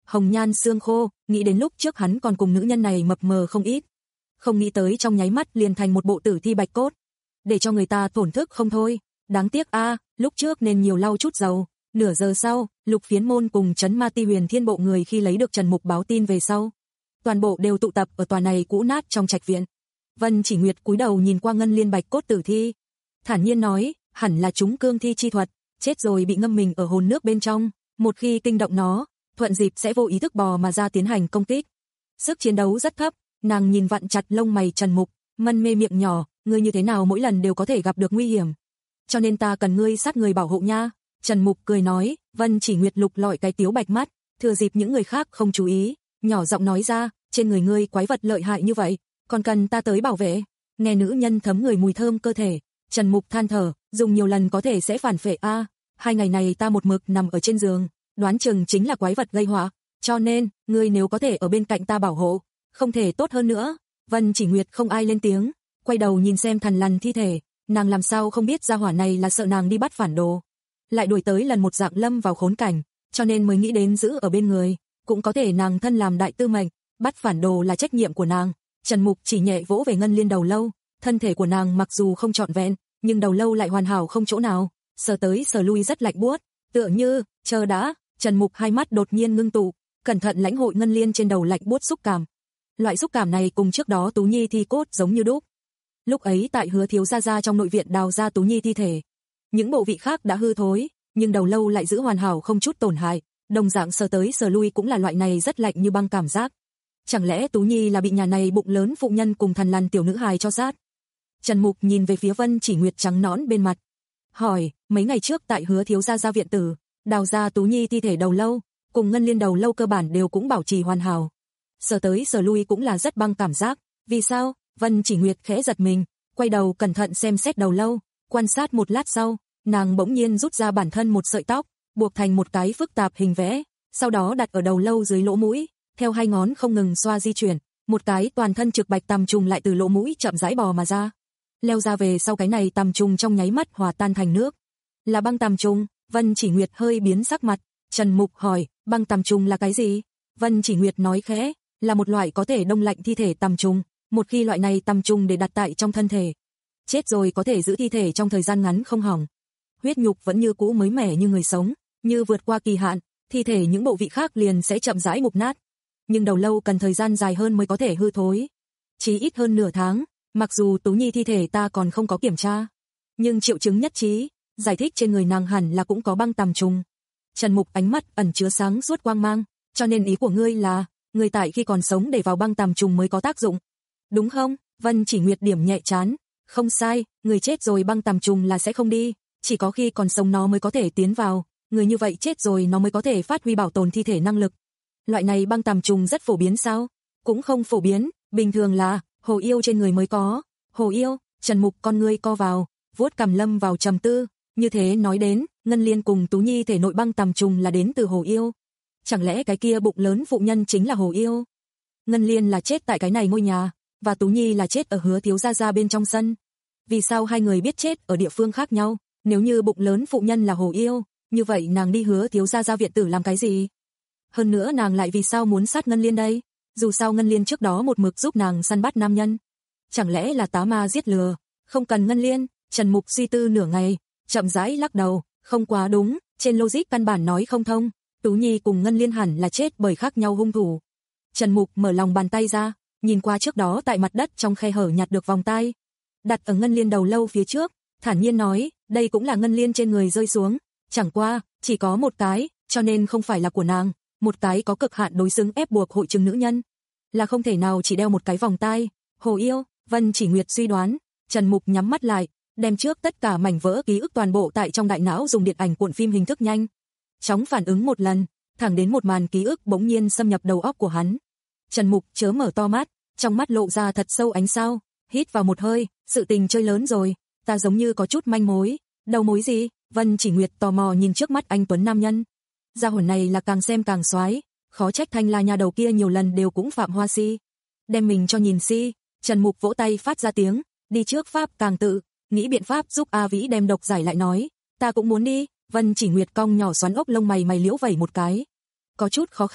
hồng nhan xương khô, nghĩ đến lúc trước hắn còn cùng nữ nhân này mập mờ không ít. Không nghĩ tới trong nháy mắt liền thành một bộ tử thi bạch cốt, để cho người ta thổn thức không thôi. Đáng tiếc a, à, lúc trước nên nhiều lau chút dầu. Nửa giờ sau, Lục Phiến Môn cùng Trấn Ma Ti Huyền Thiên bộ người khi lấy được Trần Mục báo tin về sau, toàn bộ đều tụ tập ở tòa này cũ nát trong trạch viện. Vân Chỉ Nguyệt cúi đầu nhìn qua ngân liên bạch cốt tử thi, thản nhiên nói, hẳn là chúng cương thi chi thuật, chết rồi bị ngâm mình ở hồn nước bên trong, một khi kinh động nó, thuận dịp sẽ vô ý thức bò mà ra tiến hành công kích. Sức chiến đấu rất thấp, nàng nhìn vặn chặt lông mày Trần Mục, mân mê miệng nhỏ, ngươi như thế nào mỗi lần đều có thể gặp được nguy hiểm, cho nên ta cần ngươi sát người bảo hộ nha. Trần Mục cười nói. Vân Chỉ Nguyệt lục lọi cái tiếu bạch mắt, thừa dịp những người khác không chú ý, nhỏ giọng nói ra, trên người ngươi quái vật lợi hại như vậy, còn cần ta tới bảo vệ. Nghe nữ nhân thấm người mùi thơm cơ thể, Trần Mục than thở, dùng nhiều lần có thể sẽ phản phệ a, à, hai ngày này ta một mực nằm ở trên giường, đoán chừng chính là quái vật gây họa, cho nên, ngươi nếu có thể ở bên cạnh ta bảo hộ, không thể tốt hơn nữa. Vân Chỉ Nguyệt không ai lên tiếng, quay đầu nhìn xem Thằn Lằn thi thể, nàng làm sao không biết gia hỏa này là sợ nàng đi bắt phản đồ, lại đuổi tới lần một dạng lâm vào khốn cảnh, cho nên mới nghĩ đến giữ ở bên người, cũng có thể nàng thân làm đại tư mệnh, bắt phản đồ là trách nhiệm của nàng. Trần Mục chỉ nhẹ vỗ về ngân liên đầu lâu, thân thể của nàng mặc dù không trọn vẹn, nhưng đầu lâu lại hoàn hảo không chỗ nào, sờ tới sờ lui rất lạnh buốt, tựa như, chờ đã, Trần Mục hai mắt đột nhiên ngưng tụ, cẩn thận lãnh hội ngân liên trên đầu lạnh buốt xúc cảm. Loại xúc cảm này cùng trước đó Tú Nhi thi cốt giống như đúc. Lúc ấy tại Hứa thiếu gia gia trong nội viện đào ra Tú Nhi thi thể, những bộ vị khác đã hư thối, nhưng đầu lâu lại giữ hoàn hảo không chút tổn hại, đồng dạng sờ tới sờ lui cũng là loại này rất lạnh như băng cảm giác. Chẳng lẽ Tú Nhi là bị nhà này bụng lớn phụ nhân cùng Thằn Lằn tiểu nữ hài cho sát? Trần Mục nhìn về phía Vân Chỉ Nguyệt trắng nõn bên mặt, hỏi, mấy ngày trước tại Hứa thiếu gia gia viện tử, đào ra Tú Nhi thi thể đầu lâu, cùng ngân liên đầu lâu cơ bản đều cũng bảo trì hoàn hảo. Sờ tới sờ lui cũng là rất băng cảm giác, vì sao? Vân Chỉ Nguyệt khẽ giật mình, quay đầu cẩn thận xem xét đầu lâu, quan sát một lát sau, nàng bỗng nhiên rút ra bản thân một sợi tóc, buộc thành một cái phức tạp hình vẽ, sau đó đặt ở đầu lâu dưới lỗ mũi, theo hai ngón không ngừng xoa di chuyển, một cái toàn thân trực bạch tằm trùng lại từ lỗ mũi chậm rãi bò mà ra. Leo ra về sau cái này tằm trùng trong nháy mắt hòa tan thành nước. Là băng tằm trùng. Vân Chỉ Nguyệt hơi biến sắc mặt, Trần Mục hỏi, băng tằm trùng là cái gì? Vân Chỉ Nguyệt nói khẽ, là một loại có thể đông lạnh thi thể tằm trùng, một khi loại này tằm trùng để đặt tại trong thân thể, chết rồi có thể giữ thi thể trong thời gian ngắn không hỏng. Huyết nhục vẫn như cũ mới mẻ như người sống, như vượt qua kỳ hạn, thi thể những bộ vị khác liền sẽ chậm rãi mục nát. Nhưng đầu lâu cần thời gian dài hơn mới có thể hư thối, chí ít hơn nửa tháng, mặc dù Tú Nhi thi thể ta còn không có kiểm tra, nhưng triệu chứng nhất trí, giải thích trên người nàng hẳn là cũng có băng tằm trùng. Trần Mục ánh mắt ẩn chứa sáng suốt quang mang, cho nên ý của ngươi là, người tại khi còn sống để vào băng tằm trùng mới có tác dụng, đúng không? Vân Chỉ Nguyệt điểm nhẹ trán, không sai, người chết rồi băng tằm trùng là sẽ không đi, chỉ có khi còn sống nó mới có thể tiến vào, người như vậy chết rồi nó mới có thể phát huy bảo tồn thi thể năng lực. Loại này băng tằm trùng rất phổ biến sao? Cũng không phổ biến, bình thường là hồ yêu trên người mới có. Hồ yêu? Trần Mục con ngươi co vào, vuốt cằm lâm vào trầm tư, như thế nói đến, ngân liên cùng Tú Nhi thể nội băng tằm trùng là đến từ hồ yêu. Chẳng lẽ cái kia bụng lớn phụ nhân chính là hồ yêu? Ngân liên là chết tại cái này ngôi nhà, và Tú Nhi là chết ở Hứa thiếu gia gia bên trong sân. Vì sao hai người biết chết ở địa phương khác nhau? Nếu như bụng lớn phụ nhân là hồ yêu, như vậy nàng đi Hứa thiếu gia gia viện tử làm cái gì? Hơn nữa nàng lại vì sao muốn sát ngân liên đây? Dù sao ngân liên trước đó một mực giúp nàng săn bắt nam nhân. Chẳng lẽ là tá ma giết lừa? Không cần ngân liên. Trần Mục suy tư nửa ngày, chậm rãi lắc đầu, không quá đúng, trên logic căn bản nói không thông. Tú Nhi cùng ngân liên hẳn là chết bởi khác nhau hung thủ. Trần Mục mở lòng bàn tay ra, nhìn qua trước đó tại mặt đất trong khe hở nhặt được vòng tay, đặt ở ngân liên đầu lâu phía trước, thản nhiên nói, đây cũng là ngân liên trên người rơi xuống, chẳng qua, chỉ có một cái, cho nên không phải là của nàng, một cái có cực hạn đối xứng ép buộc hội chứng nữ nhân, là không thể nào chỉ đeo một cái vòng tay. Hồ yêu, Vân Chỉ Nguyệt suy đoán. Trần Mục nhắm mắt lại, đem trước tất cả mảnh vỡ ký ức toàn bộ tại trong đại não dùng điện ảnh cuộn phim hình thức nhanh chóng phản ứng một lần, thẳng đến một màn ký ức bỗng nhiên xâm nhập đầu óc của hắn. Trần Mục chớ mở to mắt, trong mắt lộ ra thật sâu ánh sao, hít vào một hơi, sự tình chơi lớn rồi, ta giống như có chút manh mối. Đầu mối gì? Vân Chỉ Nguyệt tò mò nhìn trước mắt anh tuấn nam nhân. Gia hồn này là càng xem càng xoái, khó trách Thanh La nhà đầu kia nhiều lần đều cũng phạm hoa si. Đem mình cho nhìn si. Trần Mục vỗ tay phát ra tiếng, đi trước pháp càng tự, nghĩ biện pháp giúp A Vĩ đem độc giải lại nói, ta cũng muốn đi. Vân Chỉ Nguyệt cong nhỏ xoắn ốc lông mày mày liễu vẩy một cái. Có chút khó khăn,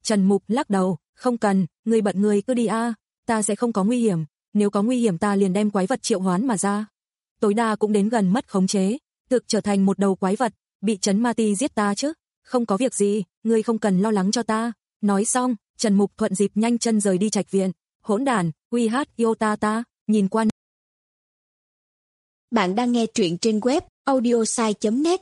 Trần Mục lắc đầu, không cần, người bận người cứ đi a, ta sẽ không có nguy hiểm, nếu có nguy hiểm ta liền đem quái vật triệu hoán mà ra. Tối đa cũng đến gần mất khống chế, thực trở thành một đầu quái vật, bị Trấn Ma Ti giết ta chứ, không có việc gì, ngươi không cần lo lắng cho ta. Nói xong, Trần Mục thuận dịp nhanh chân rời đi trạch viện. Hỗn đản, uy hát yêu ta ta, nhìn qua. Bạn đang nghe truyện trên web audiosai chấm net.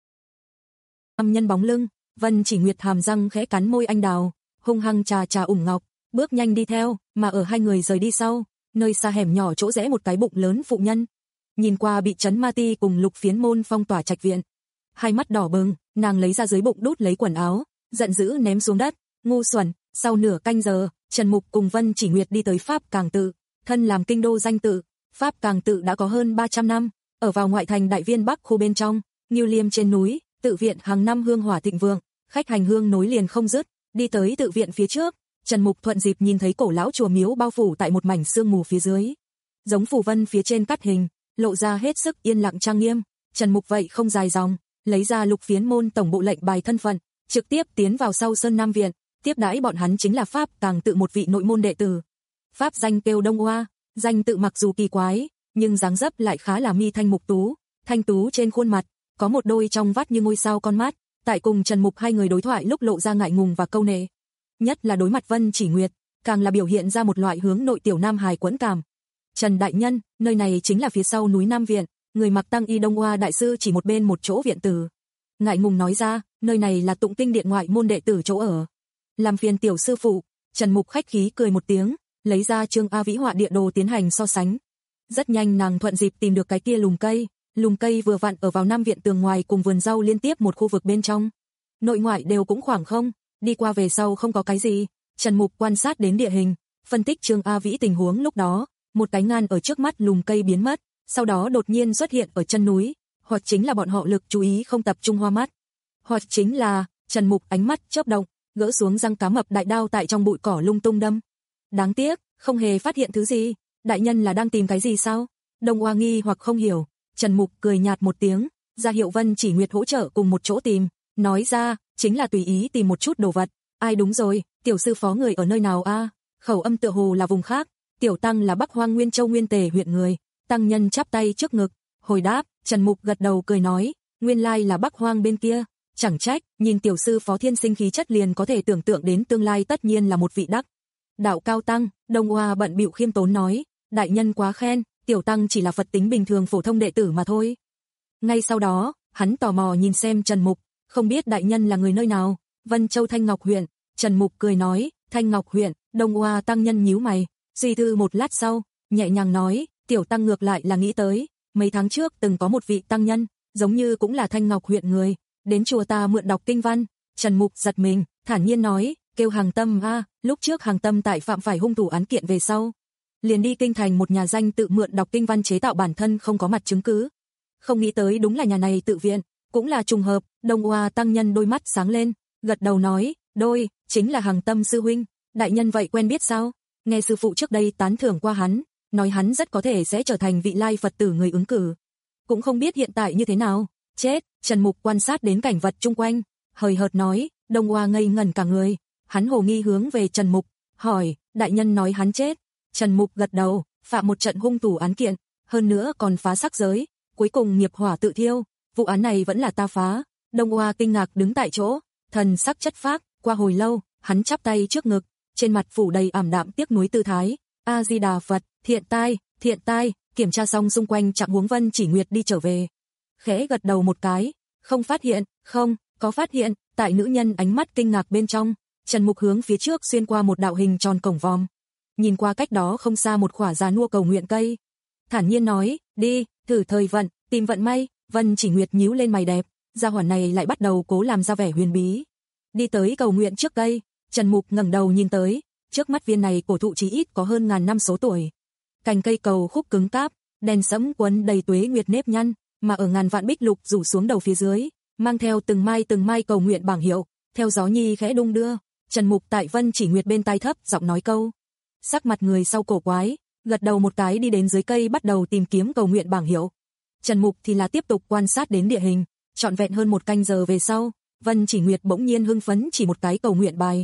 Âm nhân bóng lưng, Vân Chỉ Nguyệt hàm răng khẽ cắn môi anh đào, hung hăng trà trà ủng ngọc, bước nhanh đi theo, mà ở hai người rời đi sau, nơi xa hẻm nhỏ chỗ rẽ một cái bụng lớn phụ nhân. Nhìn qua bị Trấn Ma Ti cùng Lục Phiến môn phong tỏa trạch viện, hai mắt đỏ bừng, nàng lấy ra dưới bụng đút lấy quần áo, giận dữ ném xuống đất, ngu xuẩn. Sau nửa canh giờ, Trần Mục cùng Vân Chỉ Nguyệt đi tới Pháp Càng Tự, thân làm kinh đô danh tự, Pháp Càng Tự đã có hơn ba trăm năm, ở vào ngoại thành Đại Viên Bắc khu bên trong, Ngưu Liêm trên núi, tự viện hàng năm hương hỏa thịnh vượng, khách hành hương nối liền không dứt. Đi tới tự viện phía trước, Trần Mục thuận dịp nhìn thấy cổ lão chùa miếu bao phủ tại một mảnh sương mù phía dưới, giống phù vân phía trên cắt hình, lộ ra hết sức yên lặng trang nghiêm. Trần Mục vậy không dài dòng, lấy ra Lục Phiến môn tổng bộ lệnh bài thân phận, trực tiếp tiến vào sau Sơn Nam viện, tiếp đãi bọn hắn chính là Pháp Càng Tự một vị nội môn đệ tử. Pháp danh kêu Đông Oa, danh tự mặc dù kỳ quái, nhưng dáng dấp lại khá là mi thanh mục tú, thanh tú trên khuôn mặt, có một đôi trong vắt như ngôi sao con mắt, tại cùng Trần Mục hai người đối thoại lúc lộ ra ngại ngùng và câu nệ. Nhất là đối mặt Vân Chỉ Nguyệt, càng là biểu hiện ra một loại hướng nội tiểu nam hài quẫn cảm. Trần đại nhân, nơi này chính là phía sau núi Nam viện, người mặc tăng y Đông Oa đại sư chỉ một bên một chỗ viện tử. Ngại ngùng nói ra, nơi này là Tụng Kinh điện ngoại môn đệ tử chỗ ở. Làm phiền tiểu sư phụ. Trần Mục khách khí cười một tiếng, lấy ra Trương A Vĩ họa địa đồ tiến hành so sánh. Rất nhanh nàng thuận dịp tìm được cái kia lùm cây, lùm cây vừa vặn ở vào Nam viện tường ngoài cùng vườn rau liên tiếp một khu vực bên trong. Nội ngoại đều cũng khoảng không, đi qua về sau không có cái gì. Trần Mục quan sát đến địa hình, phân tích Trương A Vĩ tình huống lúc đó, một cái ngăn ở trước mắt lùm cây biến mất, sau đó đột nhiên xuất hiện ở chân núi, hoặc chính là bọn họ lực chú ý không tập trung hoa mắt, hoặc chính là Trần Mục ánh mắt chớp động, gỡ xuống răng cá mập đại đao tại trong bụi cỏ lung tung đâm. Đáng tiếc, không hề phát hiện thứ gì. Đại nhân là đang tìm cái gì sao? Đông Oa nghi hoặc không hiểu. Trần Mục cười nhạt một tiếng, ra hiệu Vân Chỉ Nguyệt hỗ trợ cùng một chỗ tìm, nói ra, chính là tùy ý tìm một chút đồ vật. Ai đúng rồi, tiểu sư phó người ở nơi nào a? À? Khẩu âm tựa hồ là vùng khác, tiểu tăng là Bắc Hoang Nguyên Châu Nguyên Tề huyện người. Tăng nhân chắp tay trước ngực, hồi đáp. Trần Mục gật đầu cười nói, nguyên lai là Bắc Hoang bên kia. Chẳng trách, nhìn tiểu sư phó thiên sinh khí chất liền có thể tưởng tượng đến tương lai tất nhiên là một vị đắc đạo cao tăng. Đông Oa bận bịu khiêm tốn nói, đại nhân quá khen, tiểu tăng chỉ là Phật tính bình thường phổ thông đệ tử mà thôi. Ngay sau đó, hắn tò mò nhìn xem Trần Mục, không biết đại nhân là người nơi nào? Vân Châu Thanh Ngọc huyện. Trần Mục cười nói, Thanh Ngọc huyện. Đông Oa tăng nhân nhíu mày, suy tư một lát sau, nhẹ nhàng nói, tiểu tăng ngược lại là nghĩ tới, mấy tháng trước từng có một vị tăng nhân, giống như cũng là Thanh Ngọc huyện người, đến chùa ta mượn đọc kinh văn. Trần Mục giật mình, thản nhiên nói, kêu Hàng Tâm a, à, lúc trước Hàng Tâm tại phạm phải hung thủ án kiện về sau, liền đi kinh thành một nhà danh tự mượn đọc kinh văn chế tạo bản thân không có mặt chứng cứ. Không nghĩ tới đúng là nhà này tự viện, cũng là trùng hợp. Đông Oa tăng nhân đôi mắt sáng lên, gật đầu nói, đôi, chính là Hàng Tâm sư huynh. Đại nhân vậy quen biết sao? Nghe sư phụ trước đây tán thưởng qua hắn, nói hắn rất có thể sẽ trở thành vị lai Phật tử người ứng cử. Cũng không biết hiện tại như thế nào. Chết. Trần Mục quan sát đến cảnh vật chung quanh, hời hợt nói. Đông Oa ngây ngẩn cả người, hắn hồ nghi hướng về Trần Mục, hỏi, đại nhân nói hắn chết? Trần Mục gật đầu, phạm một trận hung thủ án kiện, hơn nữa còn phá sắc giới, cuối cùng nghiệp hỏa tự thiêu, vụ án này vẫn là ta phá. Đông Oa kinh ngạc đứng tại chỗ, thần sắc chất phác. Qua hồi lâu, hắn chắp tay trước ngực, trên mặt phủ đầy ảm đạm tiếc nuối tư thái. A Di Đà Phật. Thiện tai, thiện tai. Kiểm tra xong xung quanh trạng huống Vân Chỉ Nguyệt đi trở về, khẽ gật đầu một cái, không phát hiện. Không có phát hiện. Tại nữ nhân ánh mắt kinh ngạc bên trong, Trần Mục hướng phía trước xuyên qua một đạo hình tròn cổng vòm, nhìn qua cách đó không xa một khỏa già nua cầu nguyện cây, thản nhiên nói, đi, thử thời vận, tìm vận may. Vân Chỉ Nguyệt nhíu lên mày đẹp, gia hỏa này lại bắt đầu cố làm ra vẻ huyền bí. Đi tới cầu nguyện trước cây, Trần Mục ngẩng đầu nhìn tới, trước mắt viên này cổ thụ chí ít có hơn ngàn năm số tuổi. Cành cây cầu khúc cứng cáp, đèn sẫm quấn đầy tuế nguyệt nếp nhăn, mà ở ngàn vạn bích lục rủ xuống đầu phía dưới, mang theo từng mai từng mai cầu nguyện bảng hiệu, theo gió nhi khẽ đung đưa. Trần Mục tại Vân Chỉ Nguyệt bên tai thấp giọng nói câu, sắc mặt người sau cổ quái, gật đầu một cái đi đến dưới cây bắt đầu tìm kiếm cầu nguyện bảng hiệu. Trần Mục thì là tiếp tục quan sát đến địa hình, trọn vẹn hơn một canh giờ về sau, Vân Chỉ Nguyệt bỗng nhiên hưng phấn chỉ một cái cầu nguyện bài.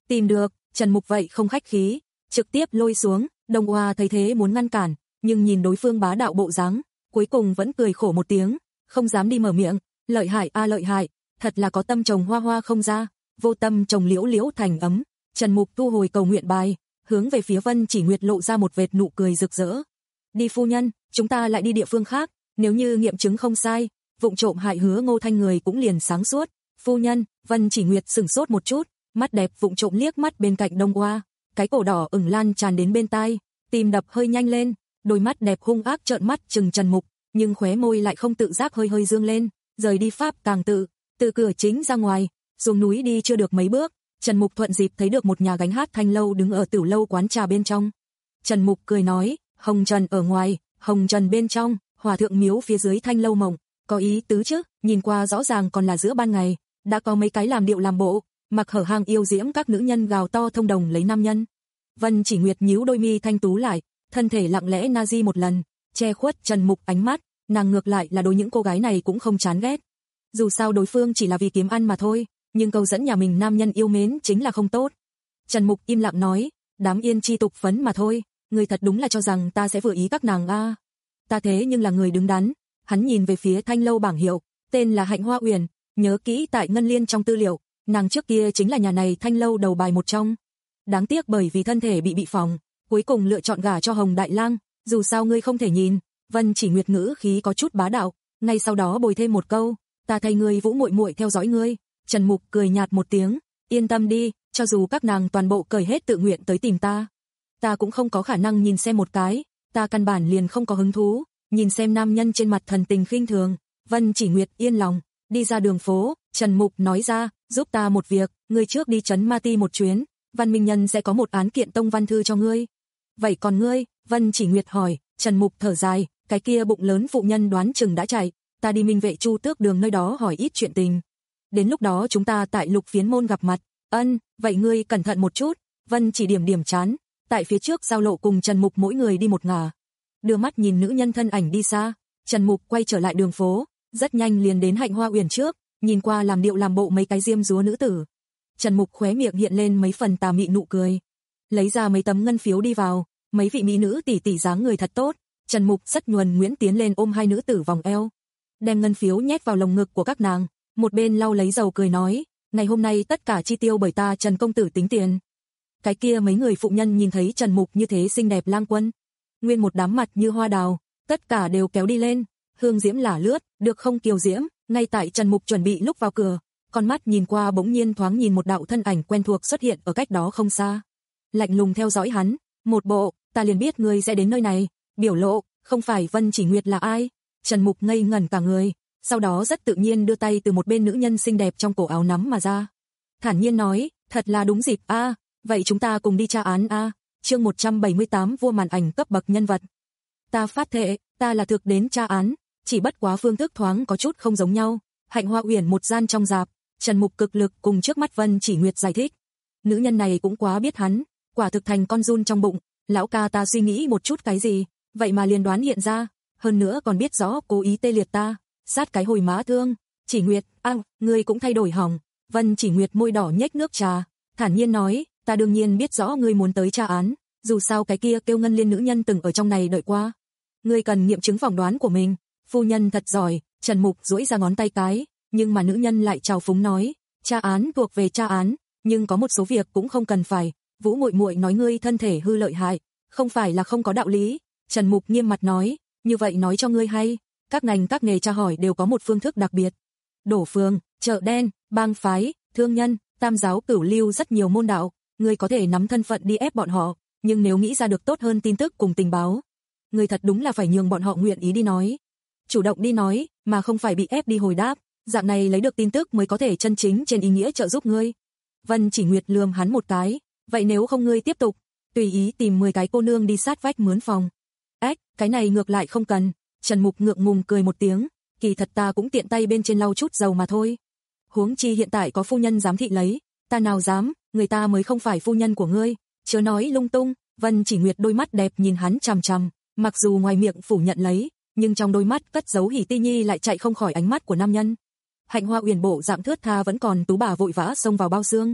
Tìm được, Trần Mục vậy không khách khí, trực tiếp lôi xuống. Đông Hoa thấy thế muốn ngăn cản, nhưng nhìn đối phương bá đạo bộ dáng, cuối cùng vẫn cười khổ một tiếng, không dám đi mở miệng. Lợi hại a lợi hại, thật là có tâm trồng hoa hoa không ra, vô tâm trồng liễu liễu thành ấm. Trần Mục thu hồi cầu nguyện bài, hướng về phía Vân Chỉ Nguyệt lộ ra một vệt nụ cười rực rỡ. Đi phu nhân, chúng ta lại đi địa phương khác, nếu như nghiệm chứng không sai, vụng trộm hại Hứa Ngô Thanh người cũng liền sáng suốt. Phu nhân, Vân Chỉ Nguyệt sửng sốt một chút, mắt đẹp vụng trộm liếc mắt bên cạnh Đông Hoa, cái cổ đỏ ửng lan tràn đến bên tai, tim đập hơi nhanh lên, đôi mắt đẹp hung ác trợn mắt trừng Trần Mục, nhưng khóe môi lại không tự giác hơi hơi dương lên, rời đi pháp càng tự, từ cửa chính ra ngoài, xuống núi đi chưa được mấy bước, Trần Mục thuận dịp thấy được một nhà gánh hát thanh lâu đứng ở tiểu lâu quán trà bên trong. Trần Mục cười nói, Hồng Trần ở ngoài, Hồng Trần bên trong, Hòa thượng miếu phía dưới thanh lâu mộng, có ý tứ chứ, nhìn qua rõ ràng còn là giữa ban ngày, đã có mấy cái làm điệu làm bộ, mặc hở hang yêu diễm các nữ nhân gào to thông đồng lấy nam nhân. Vân Chỉ Nguyệt nhíu đôi mi thanh tú lại, thân thể lặng lẽ na di một lần, che khuất Trần Mục ánh mắt, nàng ngược lại là đối những cô gái này cũng không chán ghét. Dù sao đối phương chỉ là vì kiếm ăn mà thôi, nhưng câu dẫn nhà mình nam nhân yêu mến chính là không tốt. Trần Mục im lặng nói, đám yên chi tục phấn mà thôi, người thật đúng là cho rằng ta sẽ vừa ý các nàng a. À. Ta thế nhưng là người đứng đắn. Hắn nhìn về phía thanh lâu bảng hiệu, tên là Hạnh Hoa Uyển, nhớ kỹ tại Ngân Liên trong tư liệu, nàng trước kia chính là nhà này thanh lâu đầu bài một trong. Đáng tiếc bởi vì thân thể bị bị phỏng, cuối cùng lựa chọn gả cho Hồng Đại Lang, dù sao ngươi không thể nhìn. Vân Chỉ Nguyệt ngữ khí có chút bá đạo, ngay sau đó bồi thêm một câu, ta thay ngươi Vũ muội muội theo dõi ngươi. Trần Mục cười nhạt một tiếng, yên tâm đi, cho dù các nàng toàn bộ cởi hết tự nguyện tới tìm ta, ta cũng không có khả năng nhìn xem một cái, ta căn bản liền không có hứng thú, nhìn xem nam nhân trên mặt thần tình khinh thường. Vân Chỉ Nguyệt yên lòng, đi ra đường phố, Trần Mục nói ra, giúp ta một việc, ngươi trước đi trấn Ma Ti một chuyến, Văn Minh Nhân sẽ có một án kiện tông văn thư cho ngươi. Vậy còn ngươi? Vân Chỉ Nguyệt hỏi. Trần Mục thở dài, cái kia bụng lớn phụ nhân đoán chừng đã chạy, ta đi Minh Vệ Chu Tước Đường nơi đó hỏi ít chuyện tình. Đến lúc đó chúng ta tại Lục Phiến Môn gặp mặt. Ân, vậy ngươi cẩn thận một chút. Vân chỉ điểm điểm chán, tại phía trước giao lộ cùng Trần Mục mỗi người đi một ngả. Đưa mắt nhìn nữ nhân thân ảnh đi xa, Trần Mục quay trở lại đường phố, rất nhanh liền đến Hạnh Hoa Uyển trước, nhìn qua làm điệu làm bộ mấy cái diêm dúa nữ tử. Trần Mục khóe miệng hiện lên mấy phần tà mị nụ cười, lấy ra mấy tấm ngân phiếu đi vào, mấy vị mỹ nữ tỷ tỷ dáng người thật tốt. Trần Mục rất nhuần nhuyễn tiến lên ôm hai nữ tử vòng eo, đem ngân phiếu nhét vào lồng ngực của các nàng, một bên lau lấy dầu cười nói, ngày hôm nay tất cả chi tiêu bởi ta Trần công tử tính tiền. Cái kia mấy người phụ nhân nhìn thấy Trần Mục như thế xinh đẹp lang quân, nguyên một đám mặt như hoa đào, tất cả đều kéo đi lên, hương diễm lả lướt, được không kiều diễm. Ngay tại Trần Mục chuẩn bị lúc vào cửa, con mắt nhìn qua bỗng nhiên thoáng nhìn một đạo thân ảnh quen thuộc xuất hiện ở cách đó không xa, lạnh lùng theo dõi hắn, một bộ, ta liền biết ngươi sẽ đến nơi này, biểu lộ, không phải Vân Chỉ Nguyệt là ai. Trần Mục ngây ngẩn cả người, sau đó rất tự nhiên đưa tay từ một bên nữ nhân xinh đẹp trong cổ áo nắm mà ra, thản nhiên nói, thật là đúng dịp a, à, vậy chúng ta cùng đi tra án a. À. Chương một trăm bảy mươi tám vua màn ảnh cấp bậc nhân vật. Ta phát thệ, ta là thực đến tra án, chỉ bất quá phương thức thoáng có chút không giống nhau. Hạnh Hoa Uyển một gian trong dạp, Trần Mục cực lực cùng trước mắt Vân Chỉ Nguyệt giải thích. Nữ nhân này cũng quá biết hắn, quả thực thành con giun trong bụng, lão ca ta suy nghĩ một chút cái gì, vậy mà liền đoán hiện ra, hơn nữa còn biết rõ cố ý tê liệt ta, sát cái hồi má thương. Chỉ Nguyệt, a, à, ngươi cũng thay đổi hỏng. Vân Chỉ Nguyệt môi đỏ nhếch nước trà, thản nhiên nói, ta đương nhiên biết rõ ngươi muốn tới tra án, dù sao cái kia kêu Ngân Liên nữ nhân từng ở trong này đợi qua. Ngươi cần nghiệm chứng phỏng đoán của mình. Phu nhân thật giỏi. Trần Mục duỗi ra ngón tay cái, nhưng mà nữ nhân lại trào phúng nói, tra án thuộc về tra án, nhưng có một số việc cũng không cần phải. Vũ muội muội nói ngươi thân thể hư lợi hại, không phải là không có đạo lý. Trần Mục nghiêm mặt nói, như vậy nói cho ngươi hay, các ngành các nghề tra hỏi đều có một phương thức đặc biệt. Đổ phường, chợ đen, bang phái, thương nhân, tam giáo cửu lưu rất nhiều môn đạo, ngươi có thể nắm thân phận đi ép bọn họ, nhưng nếu nghĩ ra được tốt hơn tin tức cùng tình báo, ngươi thật đúng là phải nhường bọn họ nguyện ý đi nói, chủ động đi nói, mà không phải bị ép đi hồi đáp, dạng này lấy được tin tức mới có thể chân chính trên ý nghĩa trợ giúp ngươi. Vân Chỉ Nguyệt lườm hắn một cái, vậy nếu không ngươi tiếp tục, tùy ý tìm mười cái cô nương đi sát vách mướn phòng. Ếch, cái này ngược lại không cần. Trần Mục ngượng ngùng cười một tiếng, kỳ thật ta cũng tiện tay bên trên lau chút dầu mà thôi. Huống chi hiện tại có phu nhân giám thị lấy, ta nào dám, người ta mới không phải phu nhân của ngươi, chớ nói lung tung. Vân Chỉ Nguyệt đôi mắt đẹp nhìn hắn chằm chằm, mặc dù ngoài miệng phủ nhận lấy, nhưng trong đôi mắt cất giấu hỉ ti nhi lại chạy không khỏi ánh mắt của nam nhân. Hạnh Hoa Uyển bộ dạng thướt tha vẫn còn tú bà vội vã xông vào bao xương.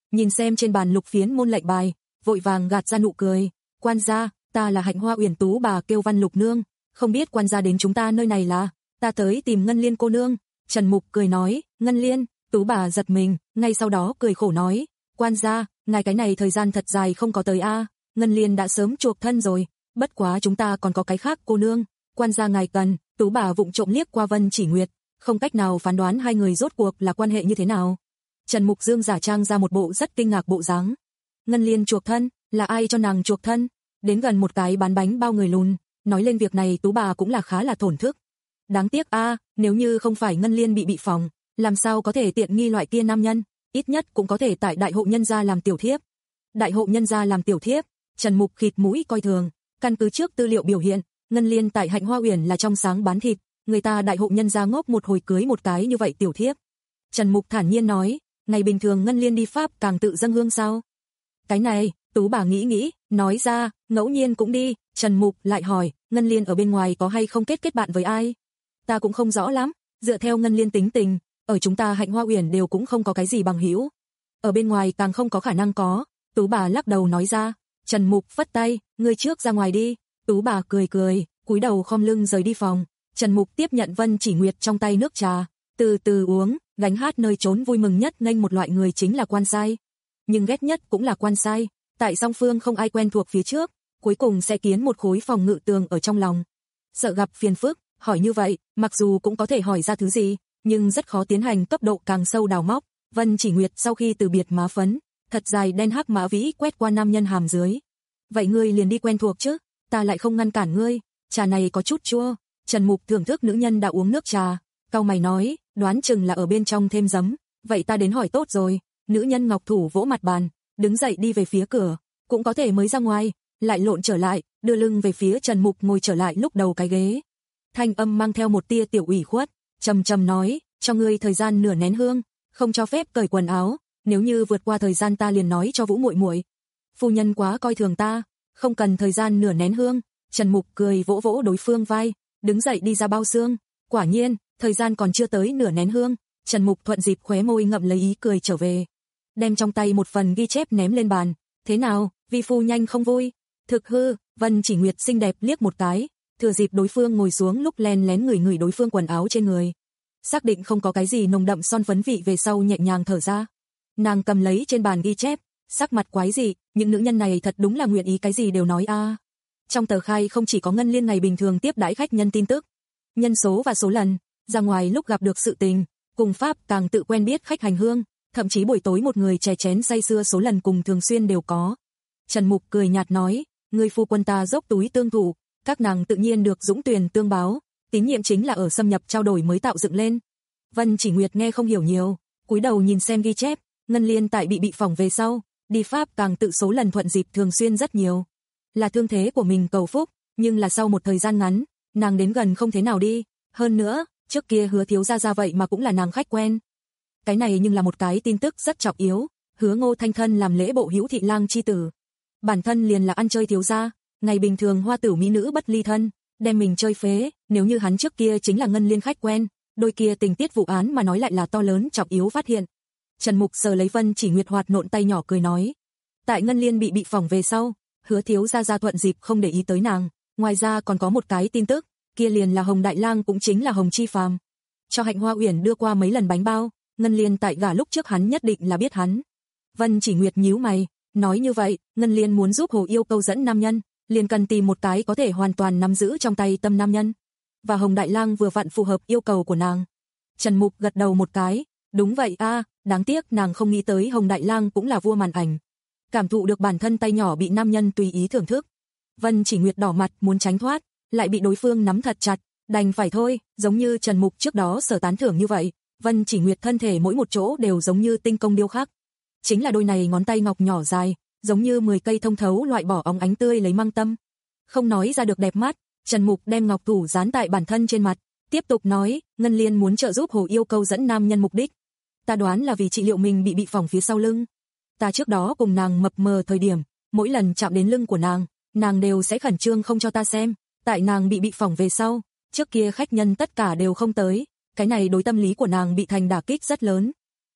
nhìn xem trên bàn lục phiến môn lệnh bài, vội vàng gạt ra nụ cười. Quan gia, ta là Hạnh Hoa Uyển Tú bà kêu Văn Lục nương, không biết quan gia đến chúng ta nơi này là, ta tới tìm Ngân Liên cô nương. Trần Mục cười nói, Ngân Liên. Tú bà giật mình, ngay sau đó cười khổ nói, quan gia, ngài cái này thời gian thật dài không có tới a, Ngân Liên đã sớm chuộc thân rồi, bất quá chúng ta còn có cái khác cô nương, quan gia ngài cần. Tú bà vụng trộm liếc qua Vân Chỉ Nguyệt, không cách nào phán đoán hai người rốt cuộc là quan hệ như thế nào. Trần Mục Dương giả trang ra một bộ rất kinh ngạc bộ dáng. Ngân Liên chuộc thân, là ai cho nàng chuộc thân? Đến gần một cái bán bánh bao người lùn, nói lên việc này Tú bà cũng là khá là thổn thức. Đáng tiếc a, nếu như không phải Ngân Liên bị bị phòng, làm sao có thể tiện nghi loại kia nam nhân, ít nhất cũng có thể tại đại hộ nhân gia làm tiểu thiếp. Đại hộ nhân gia làm tiểu thiếp, Trần Mục khịt mũi coi thường, căn cứ trước tư liệu biểu hiện, Ngân Liên tại Hạnh Hoa Uyển là trong sáng bán thịt, người ta đại hộ nhân gia ngốc một hồi cưới một cái như vậy tiểu thiếp. Trần Mục thản nhiên nói, ngày bình thường Ngân Liên đi Pháp càng tự dâng hương sao? Cái này, Tú bà nghĩ nghĩ, nói ra, ngẫu nhiên cũng đi. Trần Mục lại hỏi, Ngân Liên ở bên ngoài có hay không kết kết bạn với ai? Ta cũng không rõ lắm, dựa theo Ngân Liên tính tình, ở chúng ta Hạnh Hoa Uyển đều cũng không có cái gì bằng hữu. Ở bên ngoài càng không có khả năng có. Tú bà lắc đầu nói ra. Trần Mục phất tay, ngươi trước ra ngoài đi. Tú bà cười cười, cúi đầu khom lưng rời đi phòng. Trần Mục tiếp nhận Vân Chỉ Nguyệt trong tay nước trà, từ từ uống, gánh hát nơi trốn vui mừng nhất nghênh một loại người chính là quan sai. Nhưng ghét nhất cũng là quan sai, tại song phương không ai quen thuộc phía trước, cuối cùng sẽ kiến một khối phòng ngự tường ở trong lòng. Sợ gặp phiền phức, hỏi như vậy, mặc dù cũng có thể hỏi ra thứ gì, nhưng rất khó tiến hành cấp độ càng sâu đào móc. Vân Chỉ Nguyệt sau khi từ biệt má phấn, thật dài đen hắc mã vĩ quét qua nam nhân hàm dưới. Vậy ngươi liền đi quen thuộc chứ, ta lại không ngăn cản ngươi, trà này có chút chua. Trần Mục thưởng thức nữ nhân đã uống nước trà, cau mày nói, đoán chừng là ở bên trong thêm giấm, vậy ta đến hỏi tốt rồi. Nữ nhân ngọc thủ vỗ mặt bàn, đứng dậy đi về phía cửa, cũng có thể mới ra ngoài, lại lộn trở lại, đưa lưng về phía Trần Mục ngồi trở lại lúc đầu cái ghế. Thanh âm mang theo một tia tiểu ủy khuất, trầm trầm nói, cho ngươi thời gian nửa nén hương, không cho phép cởi quần áo, nếu như vượt qua thời gian ta liền nói cho Vũ muội muội. Phu nhân quá coi thường ta, không cần thời gian nửa nén hương. Trần Mục cười vỗ vỗ đối phương vai, đứng dậy đi ra bao xương. Quả nhiên, thời gian còn chưa tới nửa nén hương, Trần Mục thuận dịp khóe môi ngậm lấy ý cười trở về, đem trong tay một phần ghi chép ném lên bàn. Thế nào, vi phu nhanh không vui? Thực hư. Vân Chỉ Nguyệt xinh đẹp liếc một cái, thừa dịp đối phương ngồi xuống lúc len lén ngửi ngửi đối phương quần áo trên người, xác định không có cái gì nồng đậm son phấn vị về sau nhẹ nhàng thở ra. Nàng cầm lấy trên bàn ghi chép, sắc mặt quái dị, những nữ nhân này thật đúng là nguyện ý cái gì đều nói a. À. Trong tờ khai không chỉ có Ngân Liên ngày bình thường tiếp đãi khách nhân tin tức, nhân số và số lần, ra ngoài lúc gặp được sự tình, cùng Pháp càng tự quen biết khách hành hương, thậm chí buổi tối một người chè chén say sưa số lần cùng thường xuyên đều có. Trần Mục cười nhạt nói, người phu quân ta dốc túi tương thủ, các nàng tự nhiên được dũng tuyển tương báo, tín nhiệm chính là ở xâm nhập trao đổi mới tạo dựng lên. Vân Chỉ Nguyệt nghe không hiểu nhiều, cúi đầu nhìn xem ghi chép, Ngân Liên tại bị bị phỏng về sau, đi Pháp càng tự số lần thuận dịp thường xuyên rất nhiều. Là thương thế của mình cầu phúc, nhưng là sau một thời gian ngắn, nàng đến gần không thế nào đi, hơn nữa, trước kia Hứa thiếu gia ra vậy mà cũng là nàng khách quen. Cái này nhưng là một cái tin tức rất trọng yếu, Hứa Ngô Thanh thân làm lễ bộ hữu thị lang chi tử. Bản thân liền là ăn chơi thiếu gia, ngày bình thường hoa tử mỹ nữ bất ly thân, đem mình chơi phế, nếu như hắn trước kia chính là Ngân Liên khách quen, đôi kia tình tiết vụ án mà nói lại là to lớn trọng yếu phát hiện. Trần Mục sờ lấy Vân Chỉ Nguyệt hoạt nộn tay nhỏ cười nói, tại Ngân Liên bị bị phỏng về sau, Hứa thiếu gia gia thuận dịp không để ý tới nàng, ngoài ra còn có một cái tin tức, kia liền là Hồng Đại Lang cũng chính là Hồng Chi Phàm, cho Hạnh Hoa Uyển đưa qua mấy lần bánh bao, Ngân Liên tại gả lúc trước hắn nhất định là biết hắn. Vân Chỉ Nguyệt nhíu mày, nói như vậy, Ngân Liên muốn giúp Hồ Yêu câu dẫn nam nhân, liền cần tìm một cái có thể hoàn toàn nắm giữ trong tay tâm nam nhân, và Hồng Đại Lang vừa vặn phù hợp yêu cầu của nàng. Trần Mục gật đầu một cái, đúng vậy a, à, đáng tiếc nàng không nghĩ tới Hồng Đại Lang cũng là vua màn ảnh. Cảm thụ được bản thân tay nhỏ bị nam nhân tùy ý thưởng thức, Vân Chỉ Nguyệt đỏ mặt muốn tránh thoát, lại bị đối phương nắm thật chặt, đành phải thôi, giống như Trần Mục trước đó sở tán thưởng như vậy, Vân Chỉ Nguyệt thân thể mỗi một chỗ đều giống như tinh công điêu khắc. Chính là đôi này ngón tay ngọc nhỏ dài, giống như mười cây thông thấu loại bỏ óng ánh tươi lấy mang tâm. Không nói ra được đẹp mắt, Trần Mục đem ngọc thủ dán tại bản thân trên mặt, tiếp tục nói, Ngân Liên muốn trợ giúp Hồ Yêu câu dẫn nam nhân mục đích. Ta đoán là vì trị liệu mình bị bị phỏng phía sau lưng. Ta trước đó cùng nàng mập mờ thời điểm, mỗi lần chạm đến lưng của nàng, nàng đều sẽ khẩn trương không cho ta xem, tại nàng bị bị phỏng về sau, trước kia khách nhân tất cả đều không tới, cái này đối tâm lý của nàng bị thành đả kích rất lớn.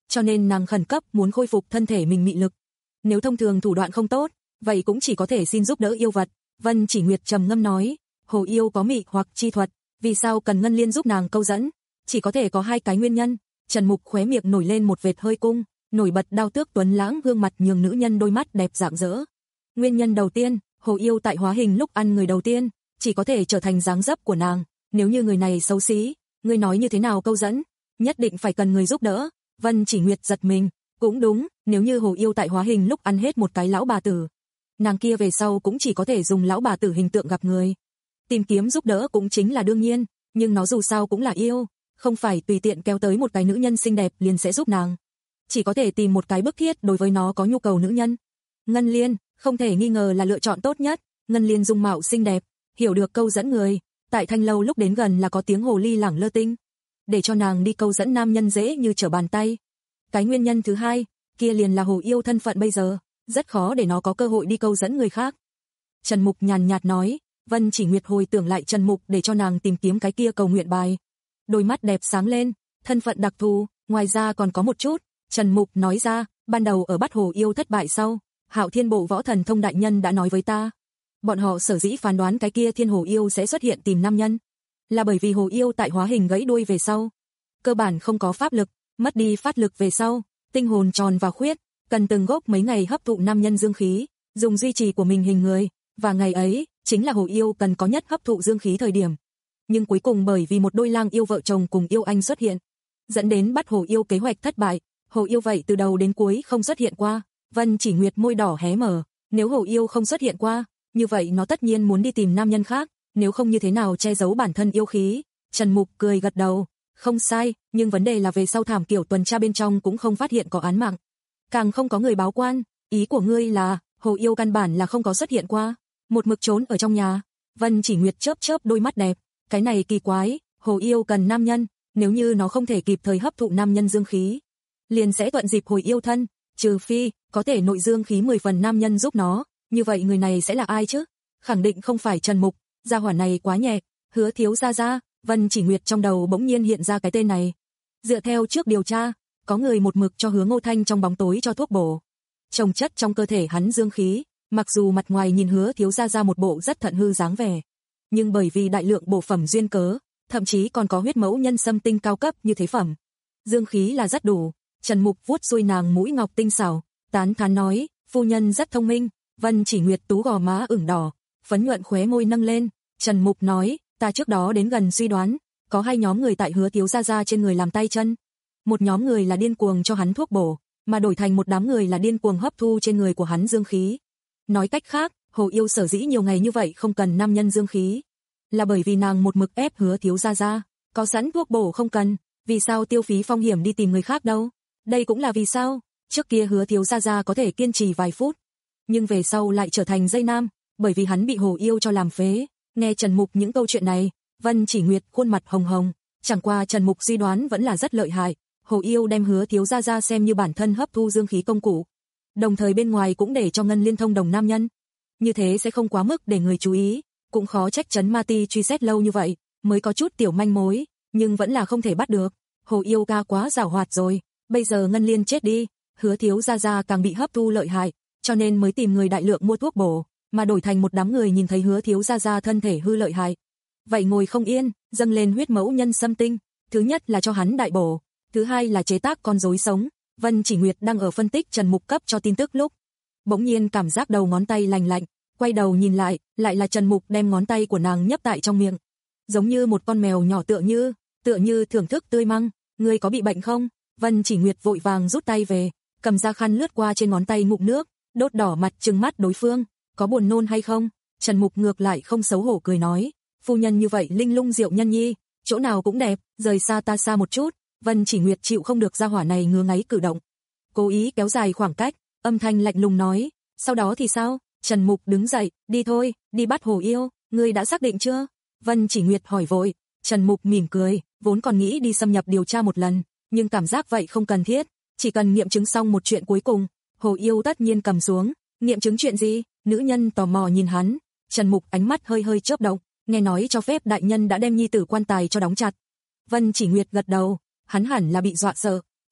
cho nên nàng khẩn cấp muốn khôi phục thân thể mình mị lực. Nếu thông thường thủ đoạn không tốt, vậy cũng chỉ có thể xin giúp đỡ yêu vật. Vân Chỉ Nguyệt trầm ngâm nói, hồ yêu có mị hoặc chi thuật, vì sao cần Ngân Liên giúp nàng câu dẫn? Chỉ có thể có hai cái nguyên nhân. Trần Mục khóe miệng nổi lên một vệt hơi cung, nổi bật đao tước tuấn lãng gương mặt nhường nữ nhân đôi mắt đẹp rạng rỡ. Nguyên nhân đầu tiên, hồ yêu tại hóa hình lúc ăn người đầu tiên, chỉ có thể trở thành dáng dấp của nàng, nếu như người này xấu xí, ngươi nói như thế nào câu dẫn, nhất định phải cần người giúp đỡ. Vân Chỉ Nguyệt giật mình, cũng đúng, nếu như hồ yêu tại hóa hình lúc ăn hết một cái lão bà tử, nàng kia về sau cũng chỉ có thể dùng lão bà tử hình tượng gặp người. Tìm kiếm giúp đỡ cũng chính là đương nhiên, nhưng nó dù sao cũng là yêu, không phải tùy tiện kéo tới một cái nữ nhân xinh đẹp liền sẽ giúp nàng. Chỉ có thể tìm một cái bức thiết đối với nó có nhu cầu nữ nhân. Ngân Liên, không thể nghi ngờ là lựa chọn tốt nhất. Ngân Liên dung mạo xinh đẹp, hiểu được câu dẫn người, tại Thanh lâu lúc đến gần là có tiếng hồ ly lẳng lơ tinh, để cho nàng đi câu dẫn nam nhân dễ như trở bàn tay. Cái nguyên nhân thứ hai, kia liền là hồ yêu thân phận bây giờ, rất khó để nó có cơ hội đi câu dẫn người khác. Trần Mục nhàn nhạt nói. Vân Chỉ Nguyệt hồi tưởng lại Trần Mục để cho nàng tìm kiếm cái kia cầu nguyện bài. Đôi mắt đẹp sáng lên, thân phận đặc thù, ngoài ra còn có một chút. Trần Mục nói ra, ban đầu ở bắt hồ yêu thất bại sau, Hạo Thiên Bộ Võ Thần Thông đại nhân đã nói với ta, bọn họ sở dĩ phán đoán cái kia thiên hồ yêu sẽ xuất hiện tìm nam nhân, là bởi vì hồ yêu tại hóa hình gãy đuôi về sau, cơ bản không có pháp lực, mất đi phát lực về sau, tinh hồn tròn và khuyết, cần từng gốc mấy ngày hấp thụ nam nhân dương khí, dùng duy trì của mình hình người, và ngày ấy chính là hồ yêu cần có nhất hấp thụ dương khí thời điểm. Nhưng cuối cùng bởi vì một đôi lang yêu vợ chồng cùng yêu anh xuất hiện, dẫn đến bắt hồ yêu kế hoạch thất bại. Hồ yêu vậy từ đầu đến cuối không xuất hiện qua. Vân Chỉ Nguyệt môi đỏ hé mở, nếu hồ yêu không xuất hiện qua, như vậy nó tất nhiên muốn đi tìm nam nhân khác, nếu không như thế nào che giấu bản thân yêu khí. Trần Mục cười gật đầu, không sai, nhưng vấn đề là về sau thảm kiểu tuần tra bên trong cũng không phát hiện có án mạng, càng không có người báo quan. Ý của ngươi là hồ yêu căn bản là không có xuất hiện qua, một mực trốn ở trong nhà. Vân Chỉ Nguyệt chớp chớp đôi mắt đẹp, cái này kỳ quái, hồ yêu cần nam nhân, nếu như nó không thể kịp thời hấp thụ nam nhân dương khí, liền sẽ thuận dịp hồi yêu thân, trừ phi có thể nội dương khí mười phần nam nhân giúp nó, như vậy người này sẽ là ai chứ? Khẳng định không phải Trần Mục, gia hỏa này quá nhẹ. Hứa Thiếu gia gia. Vân Chỉ Nguyệt trong đầu bỗng nhiên hiện ra cái tên này. Dựa theo trước điều tra, có người một mực cho Hứa Ngô Thanh trong bóng tối cho thuốc bổ, trồng chất trong cơ thể hắn dương khí, mặc dù mặt ngoài nhìn Hứa Thiếu gia gia một bộ rất thận hư dáng vẻ, nhưng bởi vì đại lượng bổ phẩm duyên cớ, thậm chí còn có huyết mẫu nhân sâm tinh cao cấp như thế phẩm, dương khí là rất đủ. Trần Mục vuốt xuôi nàng mũi ngọc tinh xảo, tán thán nói, phu nhân rất thông minh. Vân Chỉ Nguyệt tú gò má ửng đỏ, phấn nhuận khóe môi nâng lên. Trần Mục nói, ta trước đó đến gần suy đoán, có hai nhóm người tại Hứa Thiếu gia gia trên người làm tay chân. Một nhóm người là điên cuồng cho hắn thuốc bổ, mà đổi thành một đám người là điên cuồng hấp thu trên người của hắn dương khí. Nói cách khác, hồ yêu sở dĩ nhiều ngày như vậy không cần nam nhân dương khí, là bởi vì nàng một mực ép Hứa Thiếu gia gia, có sẵn thuốc bổ không cần, vì sao tiêu phí phong hiểm đi tìm người khác đâu? Đây cũng là vì sao, trước kia Hứa Thiếu gia gia có thể kiên trì vài phút, nhưng về sau lại trở thành dây nam, bởi vì hắn bị hồ yêu cho làm phế. Nghe Trần Mục những câu chuyện này, Vân Chỉ Nguyệt khuôn mặt hồng hồng, chẳng qua Trần Mục suy đoán vẫn là rất lợi hại, hồ yêu đem Hứa Thiếu gia gia xem như bản thân hấp thu dương khí công cụ, đồng thời bên ngoài cũng để cho Ngân Liên thông đồng nam nhân, như thế sẽ không quá mức để người chú ý, cũng khó trách Trấn Ma Ti truy xét lâu như vậy, mới có chút tiểu manh mối, nhưng vẫn là không thể bắt được. Hồ yêu ca quá giảo hoạt rồi, bây giờ Ngân Liên chết đi, Hứa Thiếu gia gia càng bị hấp thu lợi hại, cho nên mới tìm người đại lượng mua thuốc bổ, mà đổi thành một đám người nhìn thấy Hứa Thiếu gia gia thân thể hư lợi hại, vậy ngồi không yên, dâng lên huyết mẫu nhân sâm tinh, thứ nhất là cho hắn đại bổ, thứ hai là chế tác con rối sống. Vân Chỉ Nguyệt đang ở phân tích Trần Mục cấp cho tin tức lúc, bỗng nhiên cảm giác đầu ngón tay lành lạnh, quay đầu nhìn lại, lại là Trần Mục đem ngón tay của nàng nhấp tại trong miệng, giống như một con mèo nhỏ tựa như, tựa như thưởng thức tươi măng. Ngươi có bị bệnh không? Vân Chỉ Nguyệt vội vàng rút tay về, cầm ra khăn lướt qua trên ngón tay ngụm nước, đốt đỏ mặt trừng mắt đối phương, có buồn nôn hay không? Trần Mục ngược lại không xấu hổ cười nói, phu nhân như vậy linh lung diệu nhân nhi, chỗ nào cũng đẹp, rời xa ta xa một chút. Vân Chỉ Nguyệt chịu không được gia hỏa này ngứa ngáy cử động, cố ý kéo dài khoảng cách, âm thanh lạnh lùng nói, sau đó thì sao? Trần Mục đứng dậy, đi thôi, đi bắt hồ yêu, ngươi đã xác định chưa? Vân Chỉ Nguyệt hỏi vội. Trần Mục mỉm cười, vốn còn nghĩ đi xâm nhập điều tra một lần, nhưng cảm giác vậy không cần thiết, chỉ cần nghiệm chứng xong một chuyện cuối cùng, hồ yêu tất nhiên cầm xuống. Nghiệm chứng chuyện gì? Nữ nhân tò mò nhìn hắn. Trần Mục ánh mắt hơi hơi chớp động, nghe nói cho phép đại nhân đã đem nhi tử quan tài cho đóng chặt. Vân Chỉ Nguyệt gật đầu, hắn hẳn là bị dọa sợ,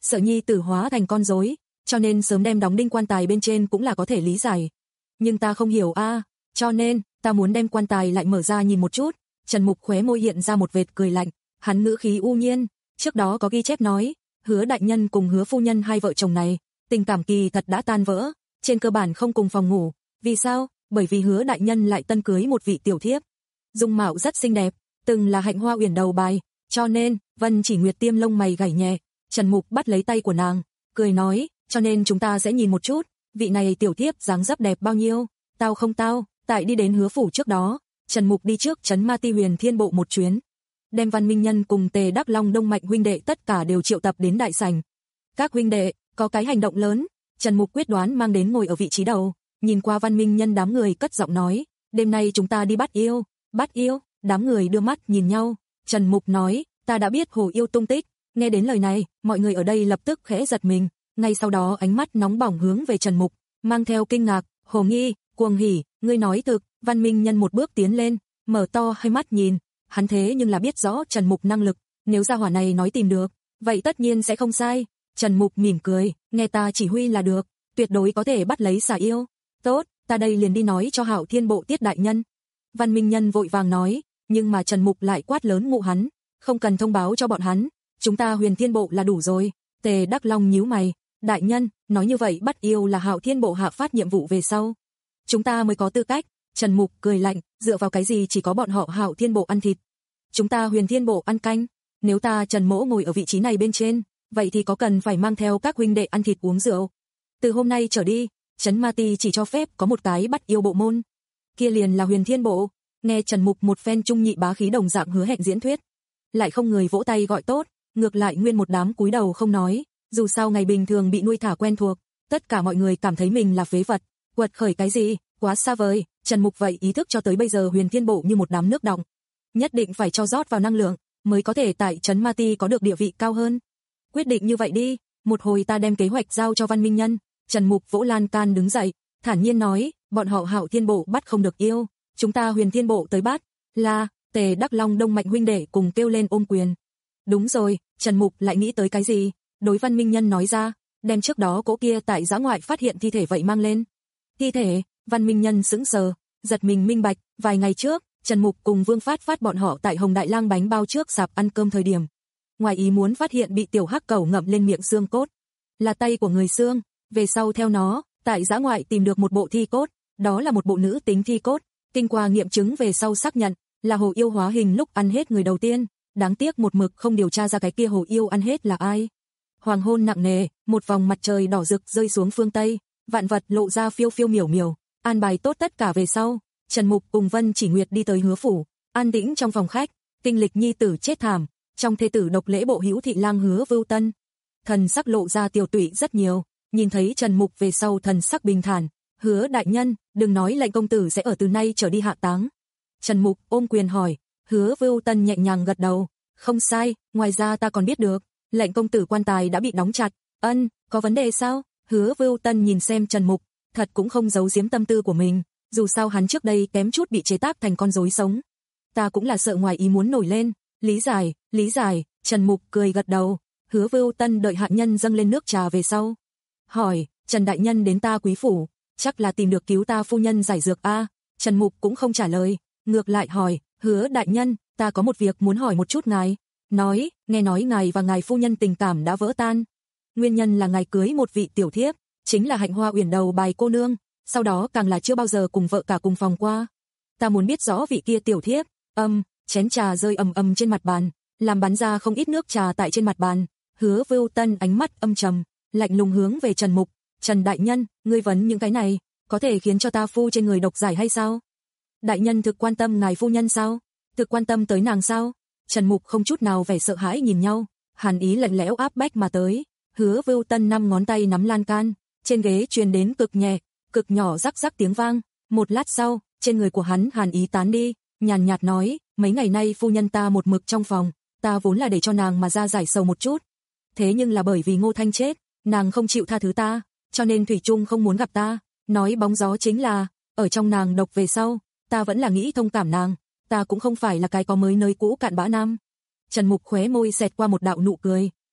sợ nhi tử hóa thành con rối, cho nên sớm đem đóng đinh quan tài bên trên cũng là có thể lý giải. Nhưng ta không hiểu a, à, cho nên ta muốn đem quan tài lại mở ra nhìn một chút. Trần Mục khóe môi hiện ra một vệt cười lạnh, hắn ngữ khí u nhiên, trước đó có ghi chép nói, Hứa đại nhân cùng Hứa phu nhân hai vợ chồng này, tình cảm kỳ thật đã tan vỡ, trên cơ bản không cùng phòng ngủ. Vì sao? Bởi vì Hứa đại nhân lại tân cưới một vị tiểu thiếp, dung mạo rất xinh đẹp, từng là hạnh hoa uyển đầu bài, cho nên, Vân Chỉ Nguyệt tiêm lông mày gảy nhẹ, Trần Mục bắt lấy tay của nàng, cười nói, cho nên chúng ta sẽ nhìn một chút, vị này tiểu thiếp dáng dấp đẹp bao nhiêu. Tao không tao, tại đi đến Hứa phủ trước đó, Trần Mục đi trước trấn Ma Ti Huyền Thiên Bộ một chuyến, đem Văn Minh Nhân cùng Tề Đắc Long Đông Mạnh huynh đệ tất cả đều triệu tập đến đại sảnh. Các huynh đệ, có cái hành động lớn, Trần Mục quyết đoán mang đến ngồi ở vị trí đầu, nhìn qua Văn Minh Nhân đám người cất giọng nói, đêm nay chúng ta đi bắt yêu. Bắt yêu? Đám người đưa mắt nhìn nhau, Trần Mục nói, ta đã biết hồ yêu tung tích. Nghe đến lời này, mọi người ở đây lập tức khẽ giật mình, ngay sau đó ánh mắt nóng bỏng hướng về Trần Mục, mang theo kinh ngạc, hồ nghi, cuồng hỉ, ngươi nói thực. Văn Minh Nhân một bước tiến lên, mở to hai mắt nhìn, hắn thế nhưng là biết rõ Trần Mục năng lực, nếu gia hỏa này nói tìm được, vậy tất nhiên sẽ không sai. Trần Mục mỉm cười, nghe ta chỉ huy là được, tuyệt đối có thể bắt lấy xà yêu. Tốt, ta đây liền đi nói cho Hạo Thiên Bộ Tiết đại nhân. Văn Minh Nhân vội vàng nói, nhưng mà Trần Mục lại quát lớn ngụ hắn, không cần thông báo cho bọn hắn, chúng ta Huyền Thiên Bộ là đủ rồi. Tề Đắc Long nhíu mày, đại nhân, nói như vậy bắt yêu là Hạo Thiên Bộ hạ phát nhiệm vụ về sau, chúng ta mới có tư cách. Trần Mục cười lạnh, dựa vào cái gì chỉ có bọn họ Hạo Thiên Bộ ăn thịt, chúng ta Huyền Thiên Bộ ăn canh. Nếu ta Trần Mỗ ngồi ở vị trí này bên trên, vậy thì có cần phải mang theo các huynh đệ ăn thịt uống rượu. Từ hôm nay trở đi, trấn Ma Ti chỉ cho phép có một cái bắt yêu bộ môn, kia liền là Huyền Thiên Bộ. Nghe Trần Mục một phen trung nhị bá khí đồng dạng hứa hẹn diễn thuyết, lại không người vỗ tay gọi tốt, ngược lại nguyên một đám cúi đầu không nói, dù sao ngày bình thường bị nuôi thả quen thuộc, tất cả mọi người cảm thấy mình là phế vật, quật khởi cái gì, quá xa vời. Trần Mục vậy ý thức cho tới bây giờ Huyền Thiên Bộ như một đám nước đọng, nhất định phải cho rót vào năng lượng, mới có thể tại trấn Ma Ti có được địa vị cao hơn. Quyết định như vậy đi, một hồi ta đem kế hoạch giao cho Văn Minh Nhân. Trần Mục vỗ lan can đứng dậy, thản nhiên nói, bọn họ Hạo Thiên Bộ bắt không được yêu, chúng ta Huyền Thiên Bộ tới bắt. Là, Tề Đắc Long Đông Mạnh huynh đệ cùng kêu lên ôm quyền. Đúng rồi, Trần Mục lại nghĩ tới cái gì, đối Văn Minh Nhân nói ra, đem trước đó cỗ kia tại dã ngoại phát hiện thi thể vậy mang lên. Thi thể? Văn Minh Nhân sững sờ, giật mình minh bạch, vài ngày trước, Trần Mục cùng Vương Phát Phát bọn họ tại Hồng Đại Lang bánh bao trước sạp ăn cơm thời điểm, ngoài ý muốn phát hiện bị tiểu hắc cẩu ngậm lên miệng xương cốt, là tay của người xương. Về sau theo nó, tại dã ngoại tìm được một bộ thi cốt, đó là một bộ nữ tính thi cốt, kinh qua nghiệm chứng về sau xác nhận là hồ yêu hóa hình lúc ăn hết người đầu tiên, đáng tiếc một mực không điều tra ra cái kia hồ yêu ăn hết là ai. Hoàng hôn nặng nề, một vòng mặt trời đỏ rực rơi xuống phương Tây, vạn vật lộ ra phiêu phiêu miểu miểu, an bài tốt tất cả về sau, Trần Mục cùng Vân Chỉ Nguyệt đi tới Hứa phủ, an tĩnh trong phòng khách, kinh lịch nhi tử chết thảm, trong thê tử độc lễ bộ hữu thị lang Hứa Vưu Tân, thần sắc lộ ra tiểu tụy rất nhiều, nhìn thấy Trần Mục về sau thần sắc bình thản, Hứa đại nhân, đừng nói lệnh công tử sẽ ở từ nay trở đi hạ táng. Trần Mục ôm quyền hỏi, Hứa Vưu Tân nhẹ nhàng gật đầu, không sai, ngoài ra ta còn biết được, lệnh công tử quan tài đã bị đóng chặt. Ân, có vấn đề sao? Hứa Vưu Tân nhìn xem Trần Mục, thật cũng không giấu giếm tâm tư của mình, dù sao hắn trước đây kém chút bị chế tác thành con rối sống. Ta cũng là sợ ngoài ý muốn nổi lên, lý giải, lý giải. Trần Mục cười gật đầu. Hứa Vưu Tân đợi hạ nhân dâng lên nước trà về sau, hỏi, Trần đại nhân đến ta Quý phủ, chắc là tìm được cứu ta phu nhân giải dược a? Trần Mục cũng không trả lời, ngược lại hỏi, Hứa đại nhân, ta có một việc muốn hỏi một chút ngài. Nói, nghe nói ngài và ngài phu nhân tình cảm đã vỡ tan, nguyên nhân là ngài cưới một vị tiểu thiếp, chính là hạnh hoa uyển đầu bài cô nương, sau đó càng là chưa bao giờ cùng vợ cả cùng phòng qua. Ta muốn biết rõ vị kia tiểu thiếp. Âm, chén trà rơi ầm ầm trên mặt bàn, làm bắn ra không ít nước trà tại trên mặt bàn. Hứa Vưu Tân ánh mắt âm trầm, lạnh lùng hướng về Trần Mục, Trần đại nhân, ngươi vấn những cái này, có thể khiến cho ta phu trên người độc giải hay sao? Đại nhân thực quan tâm ngài phu nhân sao? Thực quan tâm tới nàng sao? Trần Mục không chút nào vẻ sợ hãi nhìn nhau, hàn ý lạnh lẽo áp bách mà tới. Hứa Vưu Tân năm ngón tay nắm lan can, trên ghế truyền đến cực nhẹ, cực nhỏ rắc rắc tiếng vang. Một lát sau, trên người của hắn hàn ý tán đi, nhàn nhạt nói, mấy ngày nay phu nhân ta một mực trong phòng, ta vốn là để cho nàng mà ra giải sầu một chút. Thế nhưng là bởi vì Ngô Thanh chết, nàng không chịu tha thứ ta, cho nên thủy chung không muốn gặp ta. Nói bóng gió chính là, ở trong nàng độc về sau, ta vẫn là nghĩ thông cảm nàng, ta cũng không phải là cái có mới nơi cũ cạn bã nam. Trần Mục khóe môi xẹt qua một đạo nụ cười,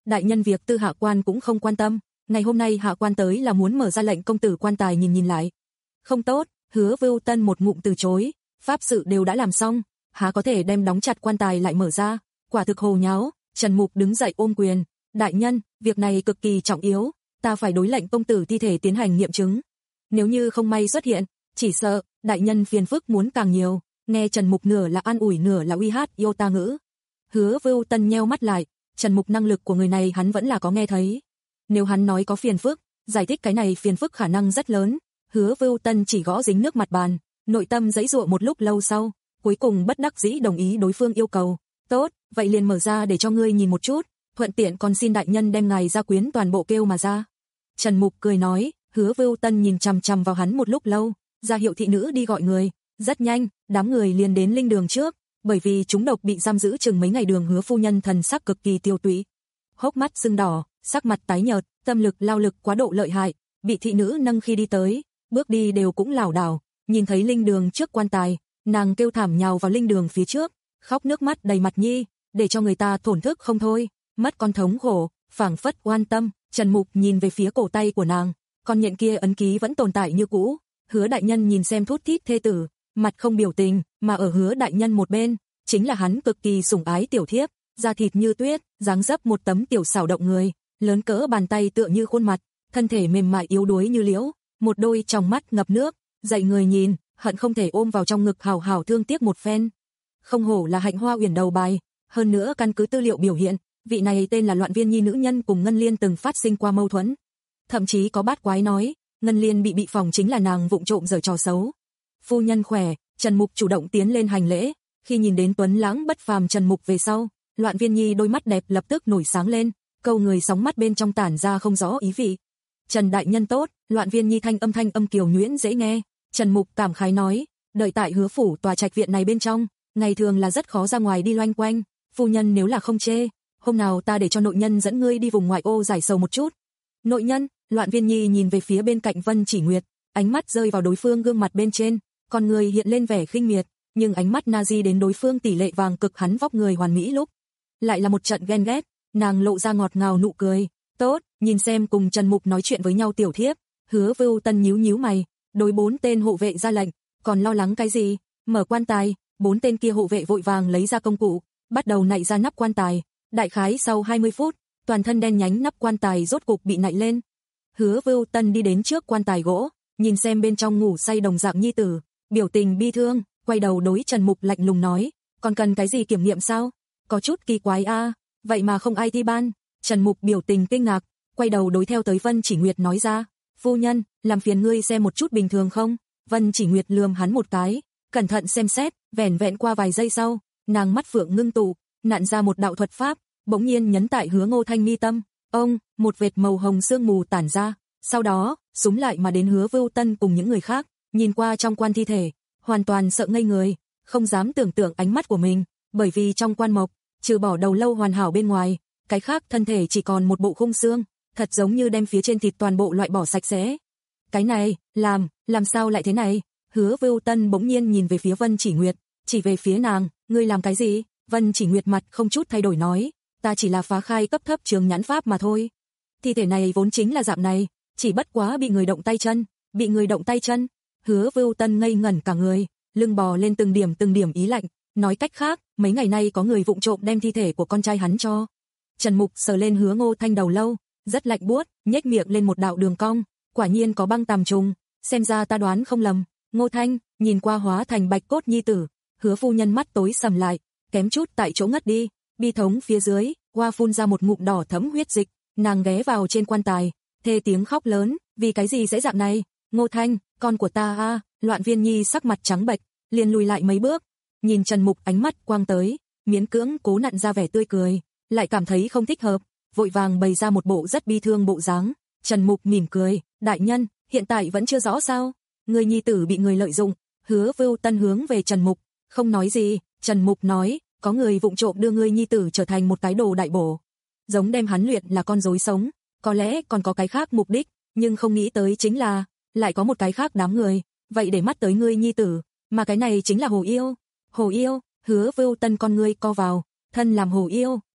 đại nhân việc tư hạ quan cũng không quan tâm, ngày hôm nay hạ quan tới là muốn mở ra lệnh công tử quan tài nhìn nhìn lại. Không tốt, Hứa Vưu Tân một ngụm từ chối, pháp sự đều đã làm xong, há có thể đem đóng chặt quan tài lại mở ra, quả thực hồ nháo. Trần Mục đứng dậy ôm quyền, đại nhân, việc này cực kỳ trọng yếu, ta phải đối lệnh công tử thi thể tiến hành nghiệm chứng. Nếu như không may xuất hiện, chỉ sợ, đại nhân phiền phức muốn càng nhiều. Nghe Trần Mục nửa là an ủi nửa là uy hát yêu ta ngữ. Hứa Vưu Tân nheo mắt lại, Trần Mục năng lực của người này hắn vẫn là có nghe thấy. Nếu hắn nói có phiền phức, giải thích cái này phiền phức khả năng rất lớn. Hứa Vưu Tân chỉ gõ dính nước mặt bàn, nội tâm giãy giụa một lúc lâu sau, cuối cùng bất đắc dĩ đồng ý đối phương yêu cầu. Tốt, vậy liền mở ra để cho ngươi nhìn một chút, thuận tiện còn xin đại nhân đem ngài gia quyến toàn bộ kêu mà ra. Trần Mục cười nói, Hứa Vưu Tân nhìn chằm chằm vào hắn một lúc lâu, ra hiệu thị nữ đi gọi người. Rất nhanh, đám người liền đến linh đường trước, bởi vì chúng độc bị giam giữ chừng mấy ngày đường Hứa phu nhân thần sắc cực kỳ tiêu tụy. Hốc mắt sưng đỏ, sắc mặt tái nhợt, tâm lực lao lực quá độ lợi hại, bị thị nữ nâng khi đi tới, bước đi đều cũng lảo đảo, nhìn thấy linh đường trước quan tài, nàng kêu thảm nhào vào linh đường phía trước, khóc nước mắt đầy mặt nhi, để cho người ta thổn thức không thôi, mất con thống khổ, phảng phất oan tâm. Trần Mục nhìn về phía cổ tay của nàng, con nhện kia ấn ký vẫn tồn tại như cũ. Hứa đại nhân nhìn xem thút thít thê tử, mặt không biểu tình, mà ở Hứa đại nhân một bên, chính là hắn cực kỳ sủng ái tiểu thiếp, da thịt như tuyết, dáng dấp một tấm tiểu xảo động người, lớn cỡ bàn tay tựa như khuôn mặt, thân thể mềm mại yếu đuối như liễu, một đôi tròng mắt ngập nước, dạy người nhìn, hận không thể ôm vào trong ngực hào hào thương tiếc một phen. Không hổ là Hạnh Hoa Uyển đầu bài, hơn nữa căn cứ tư liệu biểu hiện, vị này tên là Loạn Viên Nhi nữ nhân cùng Ngân Liên từng phát sinh qua mâu thuẫn. Thậm chí có bát quái nói, Ngân Liên bị bị phòng chính là nàng vụng trộm giở trò xấu. Phu nhân khỏe, Trần Mục chủ động tiến lên hành lễ, khi nhìn đến tuấn lãng bất phàm Trần Mục về sau, Loạn Viên Nhi đôi mắt đẹp lập tức nổi sáng lên, câu người sóng mắt bên trong tản ra không rõ ý vị. Trần đại nhân tốt, Loạn Viên Nhi thanh âm thanh âm kiều nhuyễn dễ nghe. Trần Mục cảm khái nói, đợi tại Hứa phủ tòa trạch viện này bên trong, ngày thường là rất khó ra ngoài đi loanh quanh, phu nhân nếu là không chê, hôm nào ta để cho nội nhân dẫn ngươi đi vùng ngoại ô giải sầu một chút. Nội nhân? Loạn Viên Nhi nhìn về phía bên cạnh Vân Chỉ Nguyệt, ánh mắt rơi vào đối phương gương mặt bên trên, con người hiện lên vẻ khinh miệt, nhưng ánh mắt Nazi đến đối phương tỷ lệ vàng cực hắn vóc người hoàn mỹ lúc, lại là một trận ghen ghét, nàng lộ ra ngọt ngào nụ cười. Tốt, nhìn xem cùng Trần Mục nói chuyện với nhau tiểu thiếp. Hứa Vưu Tân nhíu nhíu mày, đối bốn tên hộ vệ ra lệnh, còn lo lắng cái gì? Mở quan tài. Bốn tên kia hộ vệ vội vàng lấy ra công cụ, bắt đầu nạy ra nắp quan tài. Đại khái sau hai mươi phút, toàn thân đen nhánh nắp quan tài rốt cục bị nạy lên. Hứa Vưu Tân đi đến trước quan tài gỗ, nhìn xem bên trong ngủ say đồng dạng nhi tử, biểu tình bi thương, quay đầu đối Trần Mục lạnh lùng nói, còn cần cái gì kiểm nghiệm sao? Có chút kỳ quái a, à, vậy mà không ai thi ban. Trần Mục biểu tình kinh ngạc, quay đầu đối theo tới Vân Chỉ Nguyệt nói ra, phu nhân, làm phiền ngươi xem một chút bình thường không? Vân Chỉ Nguyệt lườm hắn một cái, cẩn thận xem xét, vẻn vẹn qua vài giây sau, nàng mắt phượng ngưng tụ, nặn ra một đạo thuật pháp, bỗng nhiên nhấn tại Hứa Ngô Thanh mi tâm, ông, một vệt màu hồng sương mù tản ra, sau đó, súng lại mà đến Hứa Vưu Tân cùng những người khác, nhìn qua trong quan thi thể, hoàn toàn sợ ngây người, không dám tưởng tượng ánh mắt của mình, bởi vì trong quan mộc, trừ bỏ đầu lâu hoàn hảo bên ngoài, cái khác thân thể chỉ còn một bộ khung xương, thật giống như đem phía trên thịt toàn bộ loại bỏ sạch sẽ. Cái này, làm, làm sao lại thế này? Hứa Vưu Tân bỗng nhiên nhìn về phía Vân Chỉ Nguyệt, chỉ về phía nàng, ngươi làm cái gì? Vân Chỉ Nguyệt mặt không chút thay đổi nói, ta chỉ là phá khai cấp thấp trường nhãn pháp mà thôi. Thi thể này vốn chính là dạng này, chỉ bất quá bị người động tay chân, bị người động tay chân. Hứa Vưu Tân ngây ngẩn cả người, lưng bò lên từng điểm từng điểm ý lạnh, nói cách khác, mấy ngày nay có người vụng trộm đem thi thể của con trai hắn cho. Trần Mục sờ lên Hứa Ngô Thanh đầu lâu, rất lạnh buốt, nhếch miệng lên một đạo đường cong, quả nhiên có băng tàm trùng, xem ra ta đoán không lầm. Ngô Thanh, nhìn qua hóa thành bạch cốt nhi tử, Hứa phu nhân mắt tối sầm lại, kém chút tại chỗ ngất đi, bi thống phía dưới, qua phun ra một ngụm đỏ thẫm huyết dịch, nàng ghé vào trên quan tài, thê tiếng khóc lớn, vì cái gì sẽ dạng này? Ngô Thanh, con của ta a, à, Loạn Viên Nhi sắc mặt trắng bệch, liền lùi lại mấy bước, nhìn Trần Mục ánh mắt quang tới, miễn cưỡng cố nặn ra vẻ tươi cười, lại cảm thấy không thích hợp, vội vàng bày ra một bộ rất bi thương bộ dáng. Trần Mục mỉm cười, đại nhân, hiện tại vẫn chưa rõ sao? Người nhi tử bị người lợi dụng. Hứa Vưu Tân hướng về Trần Mục, không nói gì. Trần Mục nói, có người vụng trộm đưa người nhi tử trở thành một cái đồ đại bổ, giống đem hắn luyện là con rối sống, có lẽ còn có cái khác mục đích, nhưng không nghĩ tới chính là, lại có một cái khác đám người, vậy để mắt tới ngươi nhi tử, mà cái này chính là Hồ Yêu. Hồ Yêu? Hứa Vưu Tân con ngươi co vào, thân làm Hồ Yêu,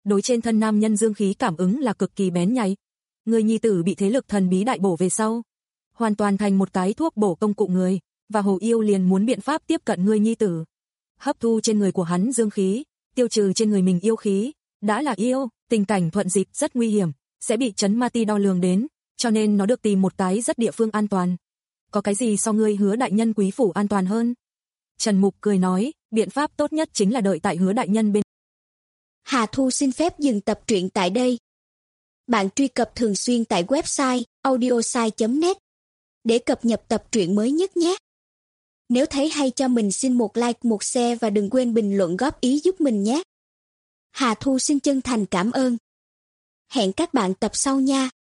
đối trên thân nam nhân dương khí cảm ứng là cực kỳ bén nhạy. Người nhi tử bị thế lực thần bí đại bổ về sau, hoàn toàn thành một cái thuốc bổ công cụ người, và Hồ Yêu liền muốn biện pháp tiếp cận người nhi tử. Hấp thu trên người của hắn dương khí, tiêu trừ trên người mình yêu khí, đã là yêu, tình cảnh thuận dịp rất nguy hiểm, sẽ bị chấn ma ti đo lường đến, cho nên nó được tìm một cái rất địa phương an toàn. Có cái gì so ngươi Hứa đại nhân quý phủ an toàn hơn? Trần Mục cười nói, biện pháp tốt nhất chính là đợi tại Hứa đại nhân bên. Hà Thu xin phép dừng tập truyện tại đây. Bạn truy cập thường xuyên tại website audiosai chấm net để cập nhật tập truyện mới nhất nhé. Nếu thấy hay cho mình xin một like, một share và đừng quên bình luận góp ý giúp mình nhé. Hà Thu xin chân thành cảm ơn. Hẹn các bạn tập sau nha.